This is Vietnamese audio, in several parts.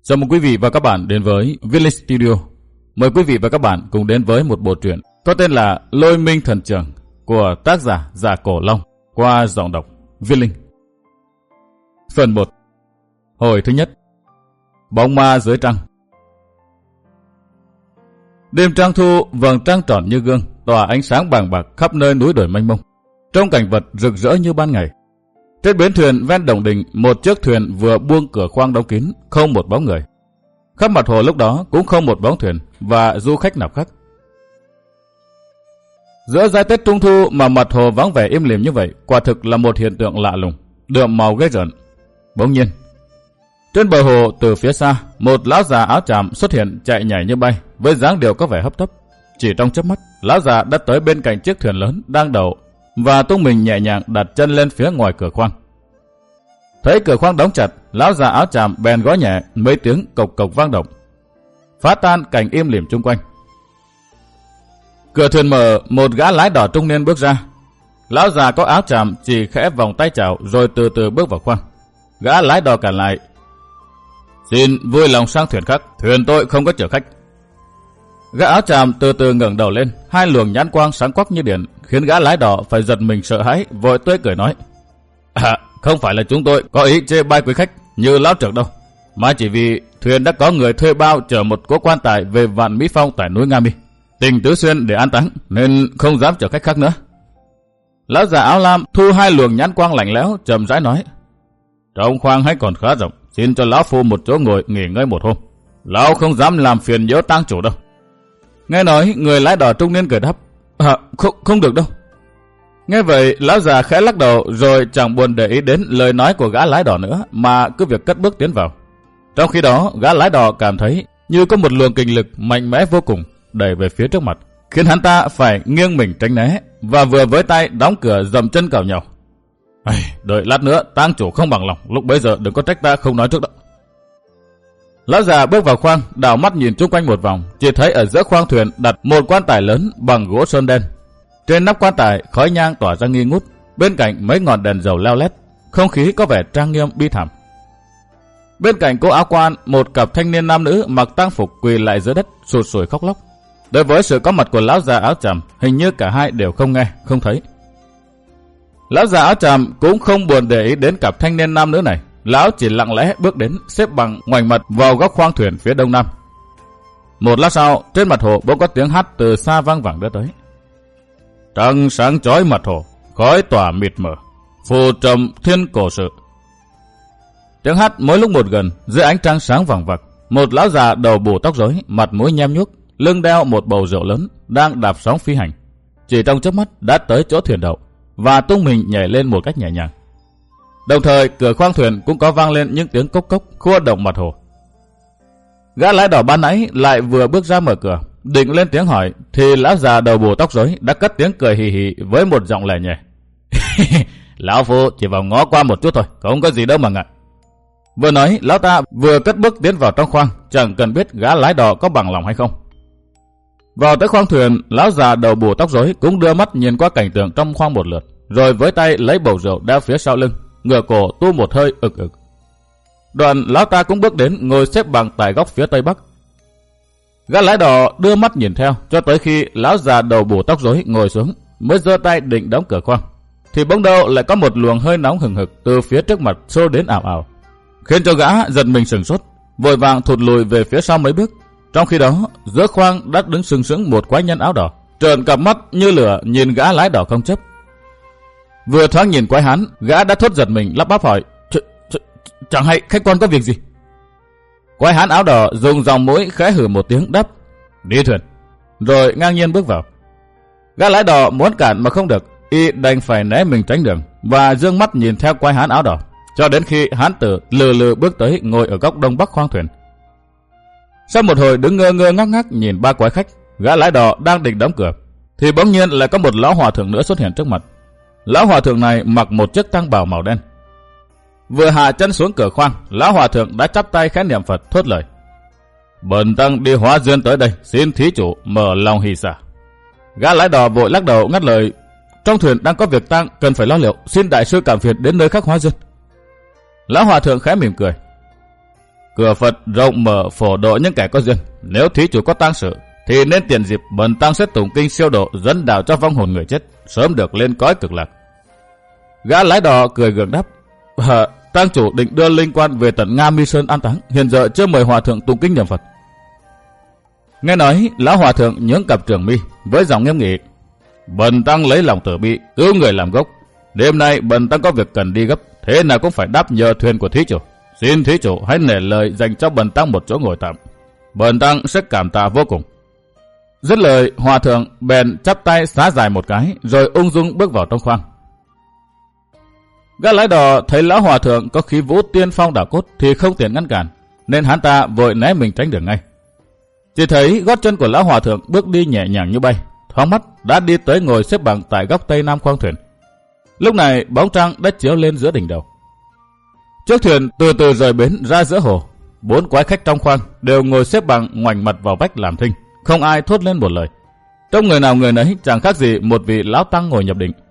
Chào mừng quý vị và các bạn đến với Viết Linh Studio. Mời quý vị và các bạn cùng đến với một bộ truyện có tên là Lôi Minh Thần Trường của tác giả Dạ Cổ Long qua giọng đọc Viết Linh. Phần 1. Hồi thứ nhất. Bóng ma dưới trăng. Đêm trăng thu, vầng trăng tròn như gương, tỏa ánh sáng bàng bạc khắp nơi núi đồi mênh mông, trong cảnh vật rực rỡ như ban ngày. Trên bến thuyền ven Đồng Đình, một chiếc thuyền vừa buông cửa khoang đóng kín, không một bóng người. Khắp mặt hồ lúc đó cũng không một bóng thuyền và du khách nào khác. Giữa giai Tết Trung Thu mà mặt hồ vắng vẻ im lìm như vậy, quả thực là một hiện tượng lạ lùng, đượm màu ghê rợn. Bỗng nhiên, trên bờ hồ từ phía xa, một lão già áo tràm xuất hiện chạy nhảy như bay, với dáng điệu có vẻ hấp tấp. Chỉ trong chớp mắt, lão già đã tới bên cạnh chiếc thuyền lớn đang đậu và tung mình nhẹ nhàng đặt chân lên phía ngoài cửa khoang. Thấy cửa khoang đóng chặt, lão già áo tràm bèn gõ nhẹ, mấy tiếng cộc cộc vang động, phá tan cảnh im lìm chung quanh. Cửa thuyền mở, một gã lái đò trung niên bước ra. Lão già có áo tràm chỉ khẽ vòng tay chào rồi từ từ bước vào khoang. Gã lái đò cản lại: "Xin vui lòng sang thuyền khác, thuyền tôi không có chở khách." Gã áo tràm từ từ ngẩng đầu lên, hai luồng nhãn quang sáng quắc như điện, khiến gã lái đò phải giật mình sợ hãi, vội tươi cười nói: "Không phải là chúng tôi có ý chê bai quý khách như lão trưởng đâu, mà chỉ vì thuyền đã có người thuê bao chở một cỗ quan tài về Vạn Mỹ Phong tại núi Nga Mi, tỉnh Tứ Xuyên để an táng, nên không dám chở khách khác nữa." Lão già áo lam thu hai luồng nhãn quang lạnh lẽo, chậm rãi nói: "Trong khoang hay còn khá rộng, xin cho lão phu một chỗ ngồi nghỉ ngơi một hôm. Lão không dám làm phiền nhiễu tang chủ đâu." Nghe nói, người lái đò trung niên cười đáp: Không được đâu." Nghe vậy, lão già khẽ lắc đầu rồi chẳng buồn để ý đến lời nói của gã lái đò nữa, mà cứ việc cất bước tiến vào. Trong khi đó, gã lái đò cảm thấy như có một luồng kình lực mạnh mẽ vô cùng đẩy về phía trước mặt, khiến hắn ta phải nghiêng mình tránh né, và vừa với tay đóng cửa dậm chân cào nhào: "Đợi lát nữa tang chủ không bằng lòng, lúc bấy giờ đừng có trách ta không nói trước đó." Lão già bước vào khoang, đảo mắt nhìn chung quanh một vòng, chỉ thấy ở giữa khoang thuyền đặt một quan tài lớn bằng gỗ sơn đen. Trên nắp quan tài khói nhang tỏa ra nghi ngút, bên cạnh mấy ngọn đèn dầu leo lét, không khí có vẻ trang nghiêm bi thảm. Bên cạnh cô áo quan, một cặp thanh niên nam nữ mặc tang phục quỳ lại dưới đất, sụt sùi khóc lóc. Đối với sự có mặt của lão già áo tràm, hình như cả hai đều không nghe, không thấy. Lão già áo tràm cũng không buồn để ý đến cặp thanh niên nam nữ này. Lão chỉ lặng lẽ bước đến, xếp bằng ngoảnh mặt vào góc khoang thuyền phía đông nam. Một lát sau, trên mặt hồ bỗng có tiếng hát từ xa vang vẳng đưa tới: "Trăng sáng chói mặt hồ, khói tỏa mịt mờ, phù trầm thiên cổ sự." Tiếng hát mỗi lúc một gần, dưới ánh trăng sáng vàng vặc, một lão già đầu bù tóc rối, mặt mũi nhem nhuốc, lưng đeo một bầu rượu lớn, đang đạp sóng phi hành. Chỉ trong chớp mắt đã tới chỗ thuyền đậu và tung mình nhảy lên một cách nhẹ nhàng. Đồng thời, cửa khoang thuyền cũng có vang lên những tiếng cốc cốc khua động mặt hồ. Gã lái đò ban nãy lại vừa bước ra mở cửa, định lên tiếng hỏi, thì lão già đầu bù tóc rối đã cất tiếng cười hì hì với một giọng lẻ nhẹ: "Lão phu chỉ vào ngó qua một chút thôi, không có gì đâu mà ngại." Vừa nói, lão ta vừa cất bước tiến vào trong khoang, chẳng cần biết gã lái đò có bằng lòng hay không. Vào tới khoang thuyền, lão già đầu bù tóc rối cũng đưa mắt nhìn qua cảnh tượng trong khoang một lượt, rồi với tay lấy bầu rượu đeo phía sau lưng, ngửa cổ tu một hơi ực ực. Đoạn lão ta cũng bước đến ngồi xếp bằng tại góc phía tây bắc. Gã lái đò đưa mắt nhìn theo cho tới khi lão già đầu bù tóc rối ngồi xuống, mới giơ tay định đóng cửa khoang, thì bỗng đâu lại có một luồng hơi nóng hừng hực từ phía trước mặt xô đến ảo ảo, khiến cho gã giật mình sửng sốt, vội vàng thụt lùi về phía sau mấy bước. Trong khi đó, giữa khoang đã đứng sừng sững một quái nhân áo đỏ, trợn cặp mắt như lửa nhìn gã lái đò không chấp. Vừa thoáng nhìn quái hán, gã đã thốt giật mình lắp bắp hỏi: Chẳng hay khách quan có việc gì?" Quái hán áo đỏ dùng dòng mũi khẽ hử một tiếng đáp: "Đi thuyền." Rồi ngang nhiên bước vào. Gã lái đò muốn cản mà không được, y đành phải né mình tránh đường và dương mắt nhìn theo quái hán áo đỏ, cho đến khi hán tử lừ lừ bước tới ngồi ở góc đông bắc khoang thuyền. Sau một hồi đứng ngơ ngơ ngác ngác nhìn ba quái khách, gã lái đò đang định đóng cửa, thì bỗng nhiên lại có một lão hòa thượng nữa xuất hiện trước mặt. Lão hòa thượng này mặc một chiếc tang bào màu đen. Vừa hạ chân xuống cửa khoang, lão hòa thượng đã chắp tay khẽ niệm Phật thốt lời: "Bần tăng đi hóa duyên tới đây, xin thí chủ mở lòng hỷ xả." Gã lái đò vội lắc đầu ngắt lời: "Trong thuyền đang có việc tang cần phải lo liệu, xin đại sư cảm phiền đến nơi khác hóa duyên." Lão hòa thượng khẽ mỉm cười: cửa Phật rộng mở phổ độ những kẻ có duyên. Nếu thí chủ có tang sự thì nên tiền dịp bần tăng sẽ tụng kinh siêu độ dẫn đạo cho vong hồn người chết sớm được lên cõi cực lạc. Gã lái đò cười gượng đáp: tang chủ định đưa linh quan về tận Nga Mi Sơn an táng, hiện giờ chưa mời hòa thượng tụng kinh niệm Phật. Nghe nói, lão hòa thượng nhướng cặp trường mi với giọng nghiêm nghị: bần tăng lấy lòng từ bi cứu người làm gốc. Đêm nay bần tăng có việc cần đi gấp, thế nào cũng phải đáp nhờ thuyền của thí chủ. Xin thí chủ hãy nể lời dành cho bần tăng một chỗ ngồi tạm. Bần tăng sẽ cảm tạ vô cùng. Dứt lời, hòa thượng bèn chắp tay xá dài một cái, rồi ung dung bước vào trong khoang. Gã lái đò thấy lão hòa thượng có khí vũ tiên phong đảo cốt thì không tiện ngăn cản, nên hắn ta vội né mình tránh đường ngay. Chỉ thấy gót chân của lão hòa thượng bước đi nhẹ nhàng như bay, thoáng mắt đã đi tới ngồi xếp bằng tại góc tây nam khoang thuyền. Lúc này bóng trăng đã chiếu lên giữa đỉnh đầu. Chiếc thuyền từ từ rời bến ra giữa hồ. 4 quái khách trong khoang đều ngồi xếp bằng ngoảnh mặt vào vách làm thinh, không ai thốt lên một lời. Trong người nào người nấy chẳng khác gì một vị lão tăng ngồi nhập định.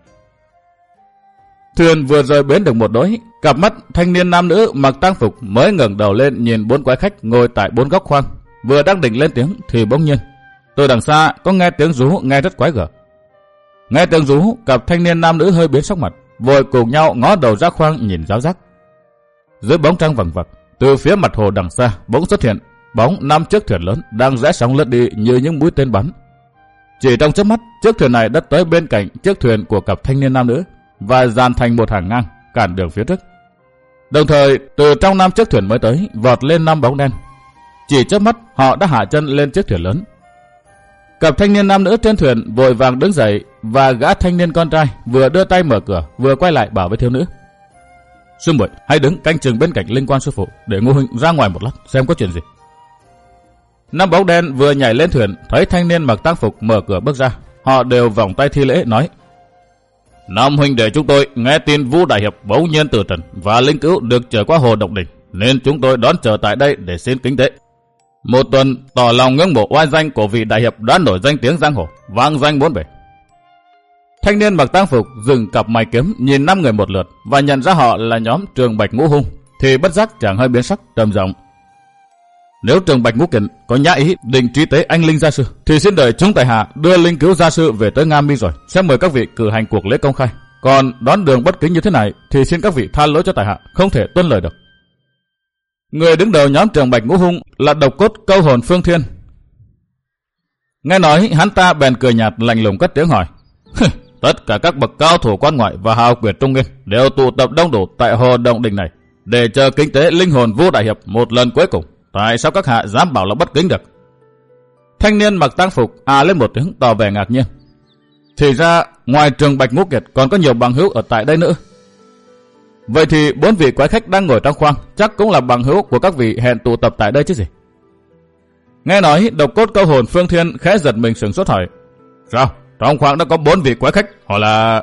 Thuyền vừa rời bến được một đỗi, cặp mắt thanh niên nam nữ mặc tang phục mới ngẩng đầu lên nhìn 4 quái khách ngồi tại 4 góc khoang. Vừa đang định lên tiếng thì bỗng nhiên từ đằng xa có nghe tiếng rú nghe rất quái gở. Nghe tiếng rú, cặp thanh niên nam nữ hơi biến sắc mặt, vội cùng nhau ngó đầu ra khoang nhìn giáo giác. Dưới bóng trăng vằng vặc, từ phía mặt hồ đằng xa bỗng xuất hiện bóng 5 chiếc thuyền lớn đang rẽ sóng lướt đi như những mũi tên bắn. Chỉ trong chớp mắt, chiếc thuyền này đã tới bên cạnh chiếc thuyền của cặp thanh niên nam nữ và dàn thành một hàng ngang cản đường phía trước. Đồng thời, từ trong 5 chiếc thuyền mới tới vọt lên 5 bóng đen. Chỉ chớp mắt, họ đã hạ chân lên chiếc thuyền lớn. Cặp thanh niên nam nữ trên thuyền vội vàng đứng dậy và gã thanh niên con trai vừa đưa tay mở cửa vừa quay lại bảo với thiếu nữ: sư muội hãy đứng canh chừng bên cạnh linh quan sư phụ, để Ngô huynh ra ngoài một lát xem có chuyện gì. 5 bóng đen vừa nhảy lên thuyền thấy thanh niên mặc tang phục mở cửa bước ra, họ đều vòng tay thi lễ nói: Nam huynh đệ chúng tôi nghe tin Vũ đại hiệp bỗng nhiên từ trần và linh cữu được trở qua hồ Động Đình, nên chúng tôi đón chờ tại đây để xin kính tế. Một tuần tỏ lòng ngưỡng mộ oai danh của vị đại hiệp đã nổi danh tiếng giang hồ, vang danh bốn bể. Thanh niên mặc tang phục dừng cặp mày kiếm nhìn 5 người một lượt và nhận ra họ là nhóm Trường Bạch Ngũ Hung, thì bất giác chàng hơi biến sắc, trầm giọng: Nếu Trường Bạch Ngũ Kiện có nhã ý định truy tế anh linh gia sư, thì xin đợi chúng tại hạ đưa linh cứu gia sư về tới Nga Mi rồi sẽ mời các vị cử hành cuộc lễ công khai. Còn đón đường bất kính như thế này thì xin các vị tha lỗi cho tại hạ, không thể tuân lời được. Người đứng đầu nhóm Trường Bạch Ngũ Hung là độc cốt câu hồn Phương Thiên. Nghe nói, hắn ta bèn cười nhạt lạnh lùng cất tiếng hỏi: Tất cả các bậc cao thủ quan ngoại và hào kiệt trung nguyên đều tụ tập đông đủ tại hồ Động Đình này để chờ kính tế linh hồn Vũ đại hiệp một lần cuối cùng. Tại sao các hạ dám bảo là bất kính được? Thanh niên mặc tang phục lên một tiếng tỏ vẻ ngạc nhiên. Thì ra ngoài Trường Bạch Ngũ Kiệt còn có nhiều bằng hữu ở tại đây nữa. Vậy thì 4 vị quái khách đang ngồi trong khoang chắc cũng là bằng hữu của các vị hẹn tụ tập tại đây chứ gì? Nghe nói, độc cốt câu hồn Phương Thiên khẽ giật mình sửng sốt hỏi: Sao? Trong khoang đã có 4 vị quái khách, họ là...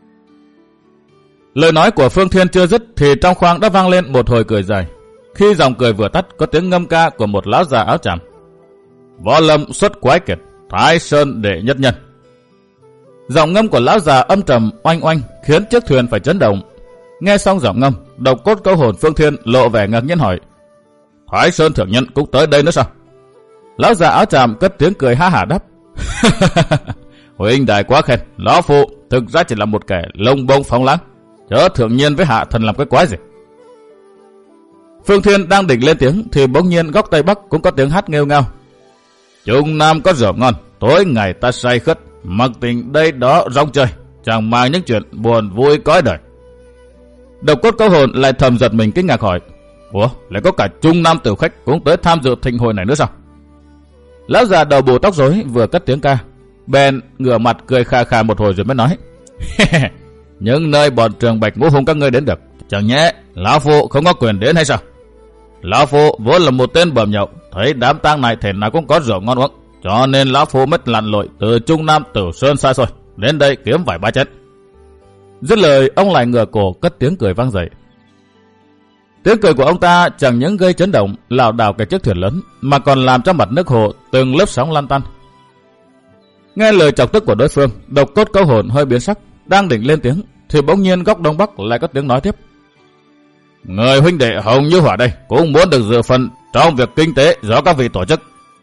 Lời nói của Phương Thiên chưa dứt thì trong khoang đã vang lên một hồi cười dài. Khi dòng cười vừa tắt, có tiếng ngâm ca của một lão già áo tràm: Võ lâm xuất quái kiệt, Thái Sơn đệ nhất nhân. Giọng ngâm của lão già âm trầm oanh oanh khiến chiếc thuyền phải chấn động. Nghe xong giọng ngâm, độc cốt câu hồn Phương Thiên lộ vẻ ngạc nhiên hỏi: Thái Sơn thượng nhân cũng tới đây nữa sao? Lão già áo tràm cất tiếng cười ha hả đáp: Huynh đài quá khen, lão phụ thực ra chỉ là một kẻ lông bông phóng lãng, chớ thượng nhiên với hạ thần làm cái quái gì. Phương Thiên đang định lên tiếng thì bỗng nhiên góc tây bắc cũng có tiếng hát nghêu ngao: Trung Nam có rượu ngon, tối ngày ta say khất, mặc tình đây đó rong chơi, chẳng mang những chuyện buồn vui cõi đời. Độc cốt câu hồn lại thầm giật mình kinh ngạc hỏi: Ủa, lại có cả Trung Nam tiểu khách cũng tới tham dự thịnh hội này nữa sao? Lão già đầu bù tóc rối vừa cất tiếng ca, bèn ngửa mặt cười khà khà một hồi rồi mới nói: Những nơi bọn Trường Bạch Ngũ Hung các ngươi đến được, chẳng nhẽ lão phụ không có quyền đến hay sao? Lão phụ vốn là một tên bầm nhậu, thấy đám tang này thể nào cũng có rượu ngon uống, cho nên lão phụ mới lặn lội từ Trung Nam Tử Sơn xa xôi đến đây kiếm vài ba chén. Dứt lời, ông lại ngửa cổ cất tiếng cười vang dậy. Tiếng cười của ông ta chẳng những gây chấn động lảo đảo cái chiếc thuyền lớn, mà còn làm cho mặt nước hồ từng lớp sóng lan tăn. Nghe lời chọc tức của đối phương, độc cốt câu hồn hơi biến sắc, đang định lên tiếng thì bỗng nhiên góc đông bắc lại có tiếng nói tiếp: Người huynh đệ Hồng Như Hỏa đây cũng muốn được dự phần trong việc kinh tế do các vị tổ chức.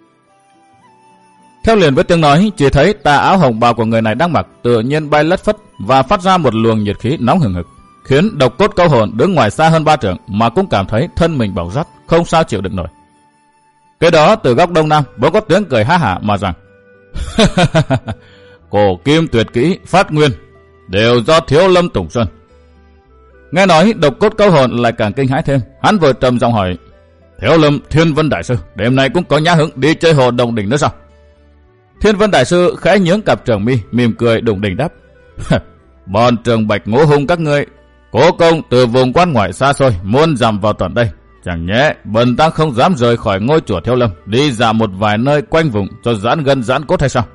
Theo liền với tiếng nói, chỉ thấy tà áo hồng bào của người này đang mặc tự nhiên bay lất phất và phát ra một luồng nhiệt khí nóng hừng hực, khiến Độc Cốt Câu Hồn đứng ngoài xa hơn 3 trượng mà cũng cảm thấy thân mình bỏng rát, không sao chịu đựng nổi. Kế đó từ góc đông nam bỗng có tiếng cười ha hả mà rằng: Cổ kim tuyệt kỹ phát nguyên đều do Thiếu Lâm Tùng Sơn. Nghe nói, Độc Cốt Câu Hồn lại càng kinh hãi thêm, hắn vừa trầm giọng hỏi: Thiếu Lâm Thiên Vân Đại Sư đêm nay cũng có nhã hứng đi chơi hồ Đồng Đỉnh nữa sao? Thiên Vân Đại Sư khẽ nhướng cặp trường mi, mỉm cười đùng đỉnh đáp: Bọn Trường Bạch Ngũ Hùng các ngươi cố công từ vùng quan ngoại xa xôi muôn dặm vào tận đây, chẳng nhẽ bần tăng không dám rời khỏi ngôi chùa Thiếu Lâm đi dạo một vài nơi quanh vùng cho giãn gân giãn cốt hay sao?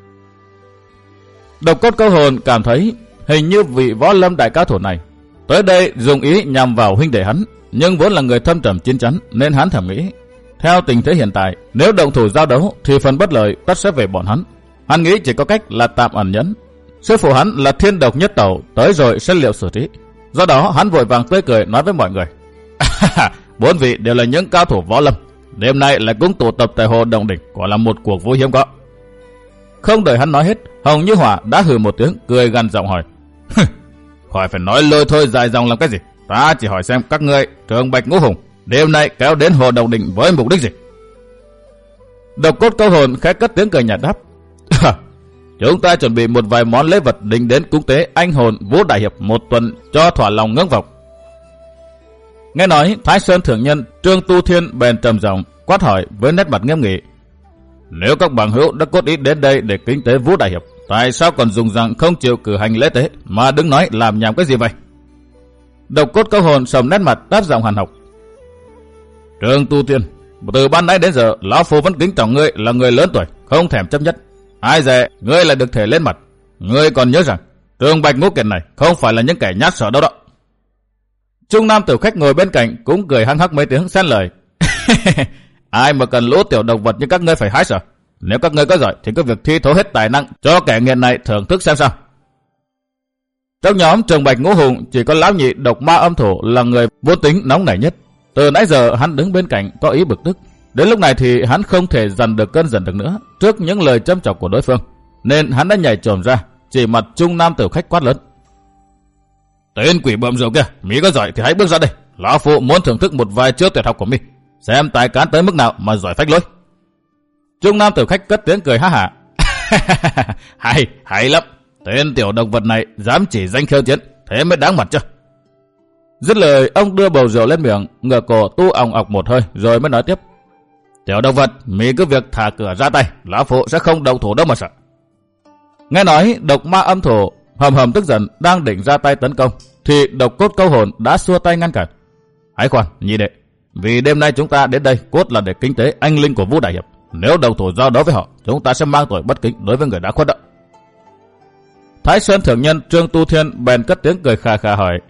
Độc Cốt Câu Hồn cảm thấy hình như vị võ lâm đại cao thủ này tới đây dùng ý nhằm vào huynh đệ hắn, nhưng vốn là người thâm trầm chín chắn nên hắn thầm nghĩ, theo tình thế hiện tại, nếu động thủ giao đấu thì phần bất lợi tất sẽ về bọn hắn. Hắn nghĩ chỉ có cách là tạm ẩn nhẫn. Sư phụ hắn là Thiên Độc Nhất Tẩu, tới rồi sẽ liệu xử trí. Do đó hắn vội vàng tươi cười nói với mọi người: Bốn vị đều là những cao thủ võ lâm, đêm nay lại cũng tụ tập tại hồ Đồng Đỉnh, quả là một cuộc vui hiếm có. Không đợi hắn nói hết, Hồng Như Hỏa đã hừ một tiếng, cười gằn giọng hỏi: Khỏi phải nói lôi thôi dài dòng làm cái gì, ta chỉ hỏi xem các ngươi Trường Bạch Ngũ Hùng đêm nay kéo đến hồ Đồng Đỉnh với mục đích gì? Độc Cốt Câu Hồn khẽ cất tiếng cười nhạt đáp: Chúng ta chuẩn bị một vài món lễ vật đính đến cúng tế anh hồn Vũ Đại Hiệp một tuần cho thỏa lòng ngưỡng vọng. Nghe nói, Thái Sơn Thượng Nhân Trương Tu Thiên bèn trầm giọng quát hỏi với nét mặt nghiêm nghị: Nếu các bằng hữu đã cốt ý đến đây để kính tế Vũ Đại Hiệp, tại sao còn dùng rằng không chịu cử hành lễ tế mà đứng nói làm nhảm cái gì vậy? Độc Cốt Câu Hồn sầm nét mặt đáp giọng hàn học: Trương Tu Thiên, từ ban nãy đến giờ lão phu vẫn kính trọng ngươi là người lớn tuổi, không thèm chấp nhất. Ai dè ngươi lại được thể lên mặt. Ngươi còn nhớ rằng Trường Bạch Ngũ Kiệt này không phải là những kẻ nhát sợ đâu đó. Trung nam tiểu khách ngồi bên cạnh cũng cười hăng hắc mấy tiếng xen lời: Ai mà cần lũ tiểu động vật như các ngươi phải hái sợ. Nếu các ngươi có giỏi thì cứ việc thi thố hết tài năng cho kẻ nghiện này thưởng thức xem sao. Trong nhóm Trường Bạch Ngũ Hùng chỉ có lão nhị Độc Ma Âm Thủ là người vô tính nóng nảy nhất. Từ nãy giờ hắn đứng bên cạnh có ý bực tức. Đến lúc này thì hắn không thể dằn được cơn giận được nữa trước những lời châm chọc của đối phương, nên hắn đã nhảy chồm ra, chỉ mặt trung nam tiểu khách quát lớn: Tên quỷ bợm rượu kia, mỹ có giỏi thì hãy bước ra đây. Lão phụ muốn thưởng thức một vài chiêu tuyệt học của mi, xem tài cán tới mức nào mà giỏi phách lối. Trung nam tiểu khách cất tiếng cười ha hả: hay lắm. Tên tiểu động vật này dám chỉ danh khiêu chiến, thế mới đáng mặt chứ. Dứt lời, ông đưa bầu rượu lên miệng, ngửa cổ tu òng ọc một hơi rồi mới nói tiếp: Tiểu động vật, mi cứ việc thả cửa ra tay, lão phụ sẽ không động thủ đâu mà sợ. Nghe nói, Độc Ma Âm Thủ hầm hầm tức giận đang định ra tay tấn công, thì Độc Cốt Câu Hồn đã xua tay ngăn cản: Hãy khoan, nhị đệ, vì đêm nay chúng ta đến đây cốt là để kính tế anh linh của Vũ Đại Hiệp. Nếu động thủ giao đấu với họ, chúng ta sẽ mang tội bất kính đối với người đã khuất đó. Thái Sơn Thượng Nhân Trương Tu Thiên bèn cất tiếng cười khà khà hỏi: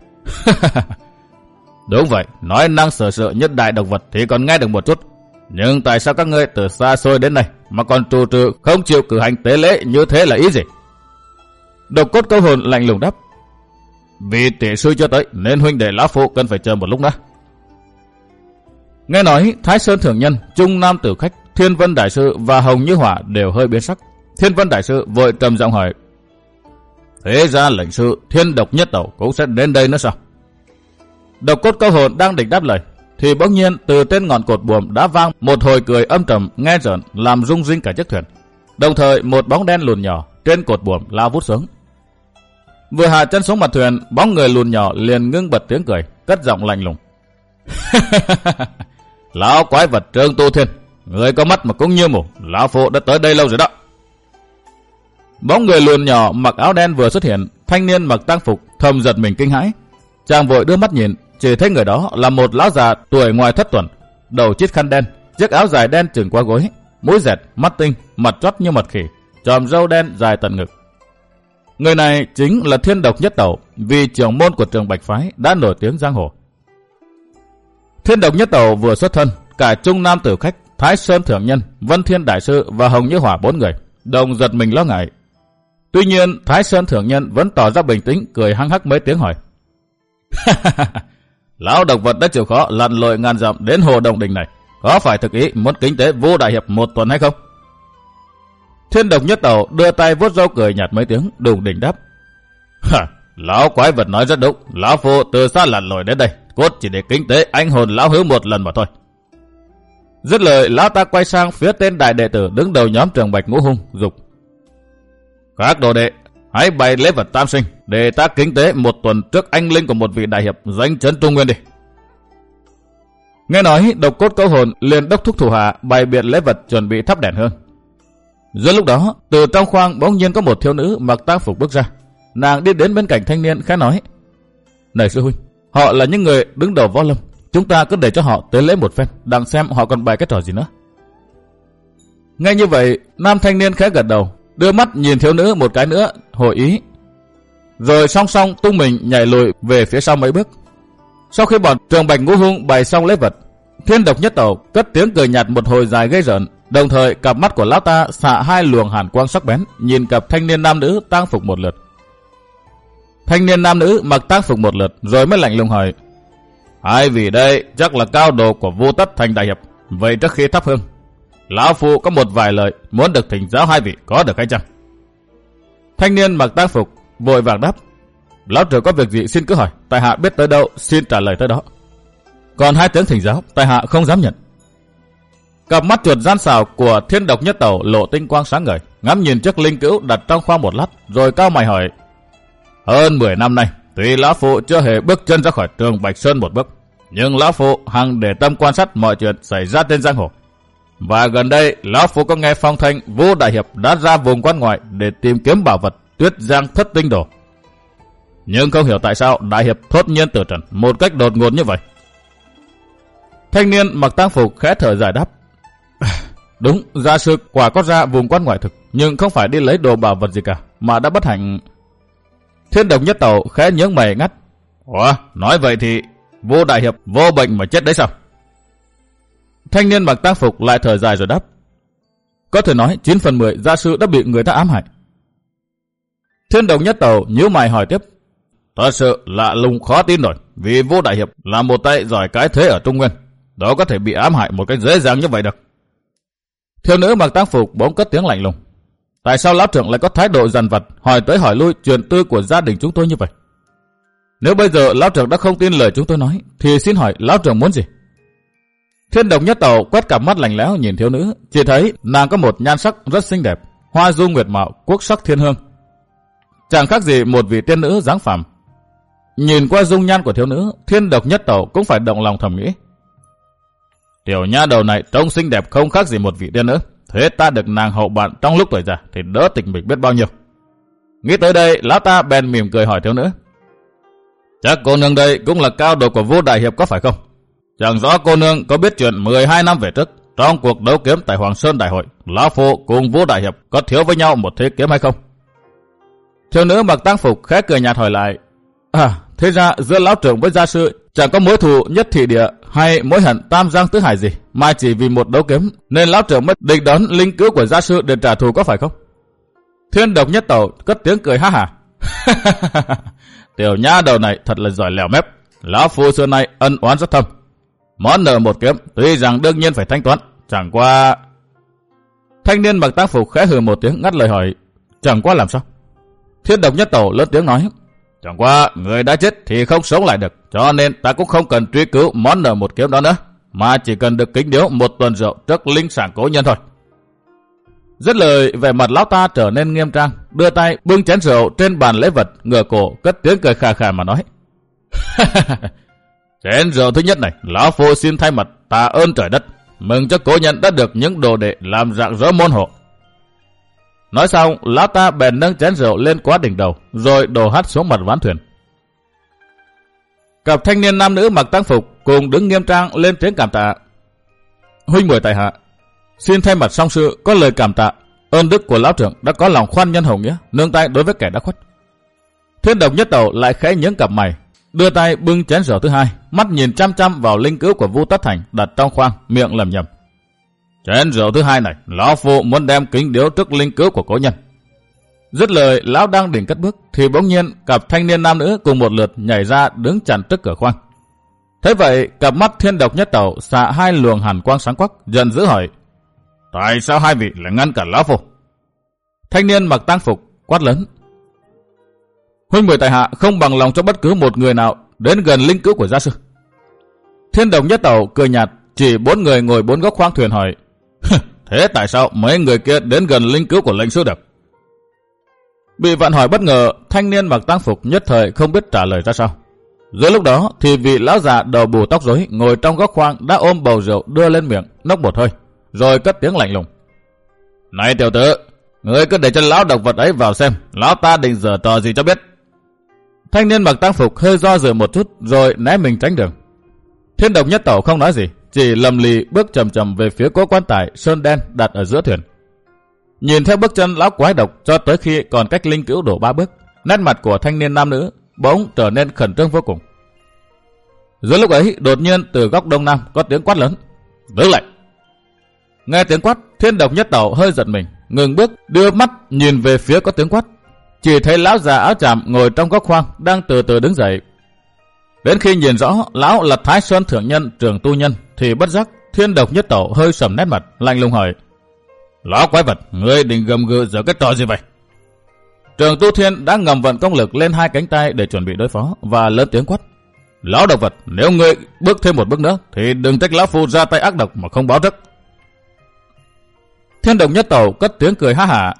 Đúng vậy, nói năng sở sự nhất đại động vật thì còn nghe được một chút. Nhưng tại sao các ngươi từ xa xôi đến đây mà còn trù trừ không chịu cử hành tế lễ như thế là ý gì? Độc Cốt Câu Hồn lạnh lùng đáp: Vì tỷ sư chưa tới nên huynh đệ lão phụ cần phải chờ một lúc nữa. Nghe nói, Thái Sơn Thượng Nhân, Trung Nam Tử Khách, Thiên Vân Đại Sư và Hồng Như Hỏa đều hơi biến sắc. Thiên Vân Đại Sư vội trầm giọng hỏi: Thế ra lệnh sư Thiên Độc Nhất Tẩu cũng sẽ đến đây nữa sao? Độc Cốt Câu Hồn đang định đáp lời thì bỗng nhiên từ trên ngọn cột buồm đã vang một hồi cười âm trầm nghe rợn làm rung rinh cả chiếc thuyền. Đồng thời một bóng đen lùn nhỏ trên cột buồm lao vút xuống. Vừa hạ chân xuống mặt thuyền, bóng người lùn nhỏ liền ngưng bật tiếng cười, cất giọng lạnh lùng: Lão quái vật Trương Tu Thiên, người có mắt mà cũng như mù, lão phụ đã tới đây lâu rồi đó. Bóng người lùn nhỏ mặc áo đen vừa xuất hiện, thanh niên mặc tang phục thầm giật mình kinh hãi. Chàng vội đưa mắt nhìn, chỉ thấy người đó là một lão già tuổi ngoài thất tuần, đầu chít khăn đen, chiếc áo dài đen chừng qua gối, mũi dẹt, mắt tinh, mặt chót như mật khỉ, chòm râu đen dài tận ngực. Người này chính là Thiên Độc Nhất Tẩu, vì trưởng môn của Trường Bạch phái đã nổi tiếng giang hồ. Thiên Độc Nhất Tẩu vừa xuất thân, cả Trung Nam Tử Khách, Thái Sơn Thượng Nhân, Vân Thiên Đại Sư và Hồng Như Hỏa bốn người đồng giật mình lo ngại. Tuy nhiên, Thái Sơn Thượng Nhân vẫn tỏ ra bình tĩnh, cười hăng hắc mấy tiếng hỏi: Lão độc vật đã chịu khó lặn lội ngàn dặm đến hồ Đồng Đình này, có phải thực ý muốn kính tế Vu đại hiệp một tuần hay không? Thiên Độc Nhất Tẩu đưa tay vuốt râu cười nhạt mấy tiếng, đùng đỉnh đáp. Lão quái vật nói rất đúng, lão phu từ xa lặn lội đến đây, cốt chỉ để kính tế anh hồn lão hữu một lần mà thôi. Dứt lời, lão ta quay sang phía tên đại đệ tử đứng đầu nhóm Trường Bạch Ngũ Hung, dục: Các đồ đệ, hãy bày lễ vật tam sinh để ta kính tế một tuần trước anh linh của một vị đại hiệp danh chấn Trung Nguyên đi. Nghe nói, Độc Cốt Câu Hồn liền đốc thúc thủ hạ bày biện lễ vật chuẩn bị thắp đèn hương. Giữa lúc đó, từ trong khoang bỗng nhiên có một thiếu nữ mặc tang phục bước ra. Nàng đi đến bên cạnh thanh niên khẽ nói: Này sư huynh, họ là những người đứng đầu võ lâm, chúng ta cứ để cho họ tới lễ một phen, đặng xem họ còn bày cái trò gì nữa. Ngay như vậy, nam thanh niên khẽ gật đầu, đưa mắt nhìn thiếu nữ một cái nữa, hội ý, rồi song song tung mình nhảy lùi về phía sau mấy bước. Sau khi bọn Trường Bạch Ngũ Hung bày xong lễ vật, Thiên Độc Nhất Tẩu cất tiếng cười nhạt một hồi dài gây rợn, đồng thời cặp mắt của lão ta xạ hai luồng hàn quang sắc bén, nhìn cặp thanh niên nam nữ tang phục một lượt. Thanh niên nam nữ mặc tang phục một lượt rồi mới lạnh lùng hỏi: Hai vị đây chắc là cao đồ của Vu Tất Thành đại hiệp, vậy trước khi thắp hương, lão phu có một vài lời muốn được thỉnh giáo hai vị, có được hay chăng? Thanh niên mặc tang phục vội vàng đáp: Lão trưởng có việc gì xin cứ hỏi, tại hạ biết tới đâu xin trả lời tới đó. Còn hai tiếng thỉnh giáo, tại hạ không dám nhận. Cặp mắt chuột gian xảo của Thiên Độc Nhất Tẩu lộ tinh quang sáng ngời, ngắm nhìn chiếc linh cữu đặt trong khoang một lát, rồi cao mày hỏi: Hơn 10 năm nay, tuy lão phu chưa hề bước chân ra khỏi Trường Bạch Sơn một bước, nhưng lão phu hằng để tâm quan sát mọi chuyện xảy ra trên giang hồ. Và gần đây, lão phu có nghe phong thanh Vu đại hiệp đã ra vùng quan ngoại để tìm kiếm bảo vật Tuyết Giang Thất Tinh Đồ. Nhưng không hiểu tại sao đại hiệp thốt nhiên từ trần một cách đột ngột như vậy. Thanh niên mặc tang phục khẽ thở dài đáp: Đúng, gia sư quả có ra vùng quan ngoại thực, nhưng không phải đi lấy đồ bảo vật gì cả, mà đã bất hạnh. Thiên Độc Nhất Tẩu khẽ nhướng mày ngắt: Ủa, nói vậy thì Vu đại hiệp vô bệnh mà chết đấy sao? Thanh niên mặc tang phục lại thở dài rồi đáp: Có thể nói 9 phần 10 gia sư đã bị người ta ám hại. Thiên Độc Nhất Tẩu nhíu mày hỏi tiếp: Thật sự lạ lùng khó tin rồi, vì Vu đại hiệp là một tay giỏi cái thế ở Trung Nguyên, đó có thể bị ám hại một cách dễ dàng như vậy được. Thiếu nữ mặc tang phục bỗng cất tiếng lạnh lùng: Tại sao lão trưởng lại có thái độ dằn vặt, hỏi tới hỏi lui chuyện tư của gia đình chúng tôi như vậy? Nếu bây giờ lão trưởng đã không tin lời chúng tôi nói, thì xin hỏi lão trưởng muốn gì? Thiên Độc Nhất Tẩu quét cặp mắt lạnh lẽo nhìn thiếu nữ, chỉ thấy nàng có một nhan sắc rất xinh đẹp, hoa du nguyệt mạo, quốc sắc thiên hương, chẳng khác gì một vị tiên nữ dáng phàm. Nhìn qua dung nhan của thiếu nữ, Thiên Độc Nhất Tẩu cũng phải động lòng thầm nghĩ: Tiểu nha đầu này trông xinh đẹp không khác gì một vị tiên nữ, thế ta được nàng hậu bạn trong lúc tuổi già thì đỡ tình mình biết bao nhiêu. Nghĩ tới đây, lão ta bèn mỉm cười hỏi thiếu nữ: Chắc cô nương đây cũng là cao đồ của Vu đại hiệp có phải không? Chẳng rõ cô nương có biết chuyện 12 năm về trước, trong cuộc đấu kiếm tại Hoàng Sơn đại hội, lão phu cùng Vu đại hiệp có thiếu với nhau một thế kiếm hay không? Thiếu nữ mặc tang phục khẽ cười nhạt hỏi lại: Thế ra giữa lão trưởng với gia sư chẳng có mối thù nhất thị địa hay mối hận tam giang tứ hải gì, mà chỉ vì một đấu kiếm nên lão trưởng mới định đón linh cữu của gia sư để trả thù có phải không? Thiên Độc Nhất Tẩu cất tiếng cười ha hả: Tiểu nha đầu này thật là giỏi lèo mép, lão phu xưa nay ân oán rất thâm. Món nợ một kiếm tuy rằng đương nhiên phải thanh toán, chẳng qua... Thanh niên mặc tang phục khẽ hừ một tiếng ngắt lời hỏi: Chẳng qua làm sao? Thiên Độc Nhất Tẩu lớn tiếng nói: Chẳng qua người đã chết thì không sống lại được, cho nên ta cũng không cần truy cứu món nợ một kiếm đó nữa, mà chỉ cần được kính điếu một tuần rượu trước linh sản cố nhân thôi. Dứt lời, vẻ mặt lão ta trở nên nghiêm trang, đưa tay bưng chén rượu trên bàn lễ vật, ngửa cổ cất tiếng cười khà khà mà nói: Chén rượu thứ nhất này, lão phu xin thay mặt tạ ơn trời đất, mừng cho cố nhân đã được những đồ đệ làm rạng rỡ môn hộ. Nói xong, lão ta bèn nâng chén rượu lên quá đỉnh đầu, rồi đổ hắt xuống mặt ván thuyền. Cặp thanh niên nam nữ mặc tang phục cùng đứng nghiêm trang lên tiếng cảm tạ: Huynh muội tại hạ, xin thay mặt song sư có lời cảm tạ ơn đức của lão trưởng đã có lòng khoan nhân hậu nghĩa, nương tay đối với kẻ đã khuất. Thiên Độc Nhất Tẩu lại khẽ nhướng cặp mày, đưa tay bưng chén rượu thứ hai, mắt nhìn chăm chăm vào linh cữu của Vu Tất Thành đặt trong khoang, miệng lẩm nhẩm: Chén rượu thứ hai này, lão phu muốn đem kính điếu trước linh cữu của cố nhân. Dứt lời, lão đang định cất bước thì bỗng nhiên cặp thanh niên nam nữ cùng một lượt nhảy ra đứng chặn trước cửa khoang. Thế vậy, cặp mắt Thiên Độc Nhất Tẩu xạ hai luồng hàn quang sáng quắc, giận dữ hỏi: tại sao hai vị lại ngăn cản lão phu? Thanh niên mặc tang phục quát lớn: huynh mười tại hạ không bằng lòng cho bất cứ một người nào đến gần linh cữu của gia sư. Thiên Độc Nhất Tẩu cười nhạt, chỉ 4 người ngồi 4 góc khoang thuyền hỏi: thế tại sao mấy người kia đến gần linh cữu của lệnh sư được? Bị vạn hỏi bất ngờ, thanh niên mặc tang phục nhất thời không biết trả lời ra sao. Giữa lúc đó thì vị lão già đầu bù tóc rối ngồi trong góc khoang đã ôm bầu rượu đưa lên miệng nốc một hơi, rồi cất tiếng lạnh lùng: này tiểu tử, ngươi cứ để cho lão độc vật ấy vào xem lão ta định giở trò gì cho biết. Thanh niên mặc tang phục hơi do dự một chút rồi né mình tránh đường. Thiên Độc Nhất Tẩu không nói gì, chỉ lầm lì bước chậm chậm về phía cỗ quan tài sơn đen đặt ở giữa thuyền. Nhìn theo bước chân lão quái độc cho tới khi còn cách linh cữu đổ 3 bước, nét mặt của thanh niên nam nữ bỗng trở nên khẩn trương vô cùng. Giữa lúc ấy, đột nhiên từ góc đông nam có tiếng quát lớn: đứng lại! Nghe tiếng quát, Thiên Độc Nhất Tẩu hơi giật mình, ngừng bước, đưa mắt nhìn về phía có tiếng quát. Chỉ thấy lão già áo tràm ngồi trong góc khoang đang từ từ đứng dậy. Đến khi nhìn rõ lão là Thái Sơn Thượng Nhân Trường Tu Nhân thì bất giác Thiên Độc Nhất Tẩu hơi sầm nét mặt, lạnh lùng hỏi: lão quái vật, ngươi định gầm gừ giở cái trò gì vậy? Trường Tu Thiên đã ngầm vận công lực lên 2 cánh tay để chuẩn bị đối phó và lớn tiếng quát: lão độc vật, nếu ngươi bước thêm một bước nữa thì đừng trách lão phu ra tay ác độc mà không báo trước. Thiên Độc Nhất Tẩu cất tiếng cười ha hả: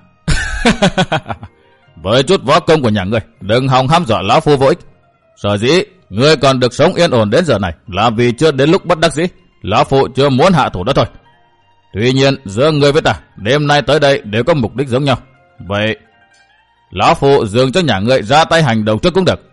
với chút võ công của nhà ngươi, đừng hòng hăm dọa lão phu vô ích. Sở dĩ ngươi còn được sống yên ổn đến giờ này là vì chưa đến lúc bất đắc dĩ, lão phu chưa muốn hạ thủ đó thôi. Tuy nhiên giữa ngươi với ta đêm nay tới đây đều có mục đích giống nhau, vậy lão phu dường cho nhà ngươi ra tay hành động trước cũng được.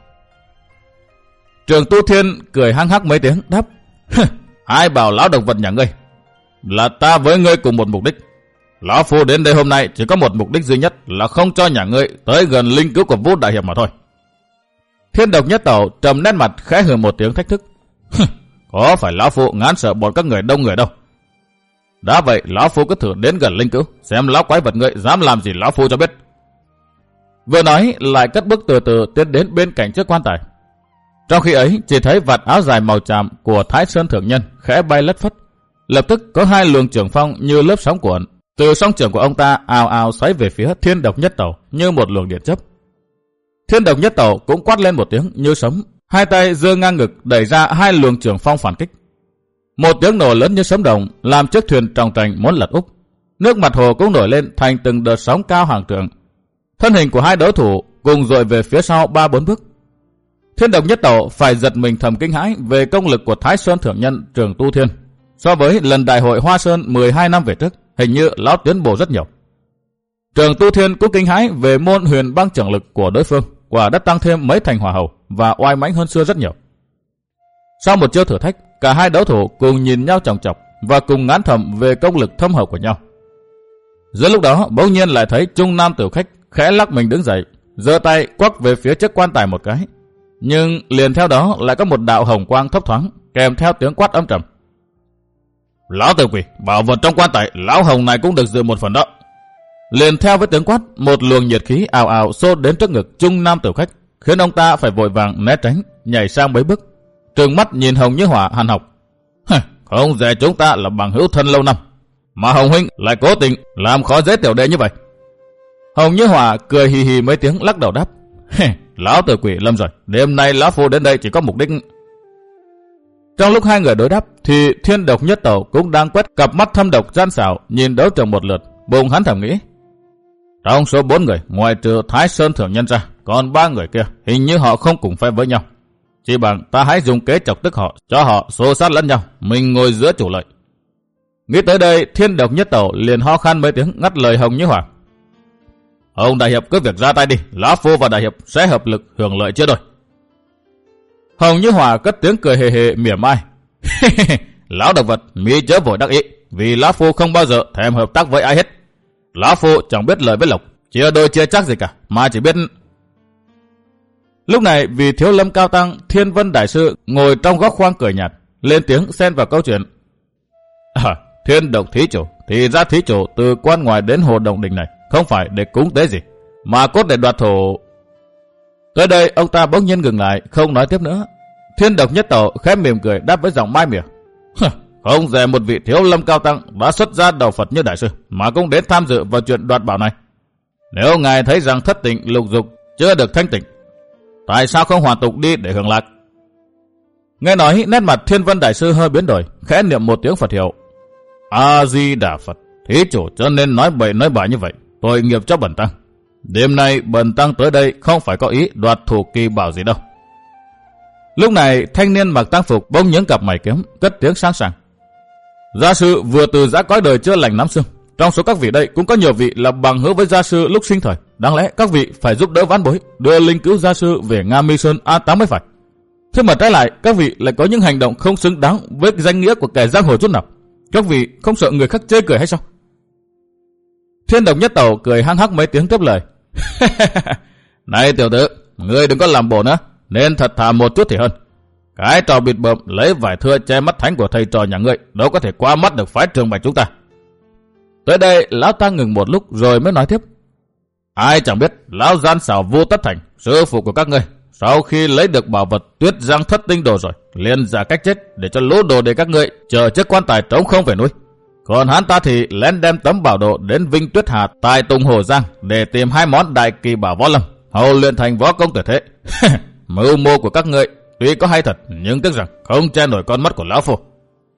Trường Tu Thiên cười hăng hắc mấy tiếng đáp: ai bảo lão độc vật nhà ngươi? Là ta với ngươi cùng một mục đích. Lão phu đến đây hôm nay chỉ có một mục đích duy nhất là không cho nhà ngươi tới gần linh cữu của Vũ Đại Hiệp mà thôi. Thiên Độc Nhất Tẩu trầm nét mặt khẽ hừ một tiếng thách thức: có phải lão phu ngán sợ bọn các người đông người đâu. Đã vậy lão phu cứ thử đến gần linh cữu xem lão quái vật ngươi dám làm gì lão phu cho biết. Vừa nói lại cất bước từ từ tiến đến bên cạnh chiếc quan tài. Trong khi ấy chỉ thấy vạt áo dài màu tràm của Thái Sơn Thượng Nhân khẽ bay lất phất, lập tức có 2 luồng trưởng phong như lớp sóng cuộn từ song trưởng của ông ta ào ào xoáy về phía Thiên Độc Nhất Tẩu như một luồng điện chớp. Thiên Độc Nhất Tẩu cũng quát lên một tiếng như sấm, 2 tay giơ ngang ngực đẩy ra 2 luồng trưởng phong phản kích. Một tiếng nổ lớn như sấm động làm chiếc thuyền tròng trành muốn lật úp. Nước mặt hồ cũng nổi lên thành từng đợt sóng cao hàng trượng. Thân hình của 2 đối thủ cùng dội về phía sau 3-4 bước. Thiên Độc Nhất Tẩu phải giật mình thầm kinh hãi về công lực của Thái Sơn Thượng Nhân Trường Tu Thiên. So với lần đại hội Hoa Sơn 12 năm về trước, hình như lão tiến bộ rất nhiều. Trường Tu Thiên cũng kinh hãi về môn huyền băng trưởng lực của đối phương, quả đã tăng thêm mấy thành hỏa hầu và oai mãnh hơn xưa rất nhiều. Sau một chiêu thử thách, cả 2 đấu thủ cùng nhìn nhau chòng chọc và cùng ngán thầm về công lực thâm hậu của nhau. Giữa lúc đó bỗng nhiên lại thấy trung nam tiểu khách khẽ lắc mình đứng dậy, giơ tay quắc về phía chiếc quan tài một cái, nhưng liền theo đó lại có một đạo hồng quang thấp thoáng kèm theo tiếng quát âm trầm: lão tử quỷ, bảo vật trong quan tài lão hồng này cũng được dự một phần đó. Liền theo với tiếng quát, một luồng nhiệt khí ào ào xô đến trước ngực trung nam tiểu khách, khiến ông ta phải vội vàng né tránh, nhảy sang mấy bước, trừng mắt nhìn Hồng Như Hỏa hằn học: không dè chúng ta là bằng hữu thân lâu năm, mà Hồng huynh lại cố tình làm khó dễ tiểu đệ như vậy. Hồng Như Hỏa cười hì hì mấy tiếng lắc đầu đáp: lão tử quỷ lâm rồi, đêm nay lão phu đến đây chỉ có mục đích. Trong lúc 2 người đối đáp thì Thiên Độc Nhất Tẩu cũng đang quét cặp mắt thâm độc gian xảo nhìn đấu trường một lượt, bụng hắn thầm nghĩ: trong số 4 người ngoài trừ Thái Sơn Thượng Nhân ra, còn 3 người kia hình như họ không cùng phe với nhau. Chỉ bằng ta hãy dùng kế chọc tức họ, cho họ xô sát lẫn nhau, mình ngồi giữa chủ lợi. Nghĩ tới đây, Thiên Độc Nhất Tẩu liền ho khan mấy tiếng ngắt lời Hồng Như Hỏa: ông đại hiệp cứ việc ra tay đi, lão phu và đại hiệp sẽ hợp lực hưởng lợi chia đôi. Hồng Như Hỏa cất tiếng cười hề hề mỉa mai: lão độc vật, mi chớ vội đắc ý, vì lão phu không bao giờ thèm hợp tác với ai hết. Lão phu chẳng biết lời với lộc, chia đôi chia chắc gì cả, mà chỉ biết. Lúc này vì Thiếu Lâm Cao Tăng, Thiên Vân Đại Sư ngồi trong góc khoang cười nhạt, lên tiếng xen vào câu chuyện: Thiên Độc thí chủ, thì ra thí chủ từ quan ngoài đến hồ Đồng Đình này không phải để cúng tế gì, mà cốt để đoạt thổ. Tới đây ông ta bỗng nhiên ngừng lại, không nói tiếp nữa. Thiên Độc Nhất Tẩu khẽ mỉm cười đáp với giọng mai mỉa. Không dè một vị thiếu lâm cao tăng đã xuất gia đầu Phật như đại sư mà cũng đến tham dự vào chuyện đoạt bảo này. Nếu ngài thấy rằng thất tình lục dục chưa được thanh tịnh, tại sao không hoàn tục đi để hưởng lạc? Nghe nói nét mặt Thiên Vân đại sư hơi biến đổi, khẽ niệm một tiếng Phật hiệu. A Di Đà Phật, thí chủ cho nên nói bậy nói bạ như vậy, tội nghiệp cho bần tăng. Đêm nay bần tăng tới đây không phải có ý đoạt thủ kỳ bảo gì đâu. Lúc này thanh niên mặc tang phục bỗng nhướng cặp mày kiếm, cất tiếng sang sảng. Gia sư vừa từ giã cõi đời chưa lành năm xương. Trong số các vị đây cũng có nhiều vị là bằng hữu với gia sư lúc sinh thời. Đáng lẽ các vị phải giúp đỡ vãn bối, đưa linh cứu gia sư về Nga Mi Sơn A8 mới phải. Thế mà trái lại các vị lại có những hành động không xứng đáng với danh nghĩa của kẻ giang hồ chút nào. Các vị không sợ người khác chê cười hay sao? Thiên Độc Nhất Tẩu cười hăng hắc mấy tiếng tiếp lời. Này tiểu tử, ngươi đừng có làm bộ nữa, nên thật thà một chút thì hơn. Cái trò bịt bợm lấy vải thưa che mắt thánh của thầy trò nhà ngươi đâu có thể qua mắt được phái Trường Bạch chúng ta. Tới đây lão ta ngừng một lúc rồi mới nói tiếp. Ai chẳng biết lão gian xảo Vu Tất Thành, sư phụ của các ngươi, sau khi lấy được bảo vật Tuyết Giang Thất Tinh Đồ rồi, liền giả cách chết để cho lũ đồ để các ngươi chờ chiếc quan tài trống không về nuôi. Còn hắn ta thì lén đem tấm bảo đồ đến Vinh Tuyết Hà tại Tùng Hồ Giang để tìm 2 món đại kỳ bảo võ lâm, hầu luyện thành võ công tuyệt thế. Mưu mô của các ngươi tuy có hay thật, nhưng tiếc rằng không che nổi con mắt của lão phu.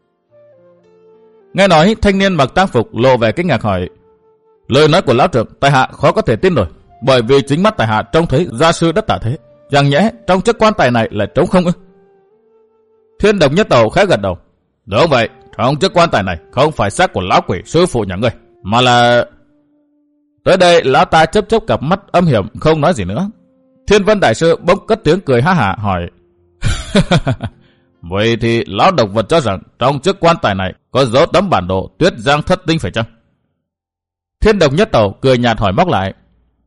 Nghe nói thanh niên mặc tang phục lộ vẻ kinh ngạc hỏi. Lời nói của lão trưởng tại hạ khó có thể tin nổi, bởi vì chính mắt tại hạ trông thấy gia sư đất tạ thế, chẳng nhẽ trong chiếc quan tài này lại trống không ư? Thiên Độc Nhất Tẩu khẽ gật đầu. Đúng vậy, trong chiếc quan tài này không phải xác của lão quỷ sư phụ nhà ngươi, mà là... Tới đây lão ta chớp chớp cặp mắt âm hiểm không nói gì nữa. Thiên Vân đại sư bỗng cất tiếng cười ha hả hỏi. Vậy thì lão độc vật cho rằng trong chiếc quan tài này có dấu tấm bản đồ Tuyết Giang Thất Tinh phải chăng? Thiên Độc Nhất Tẩu cười nhạt hỏi móc lại.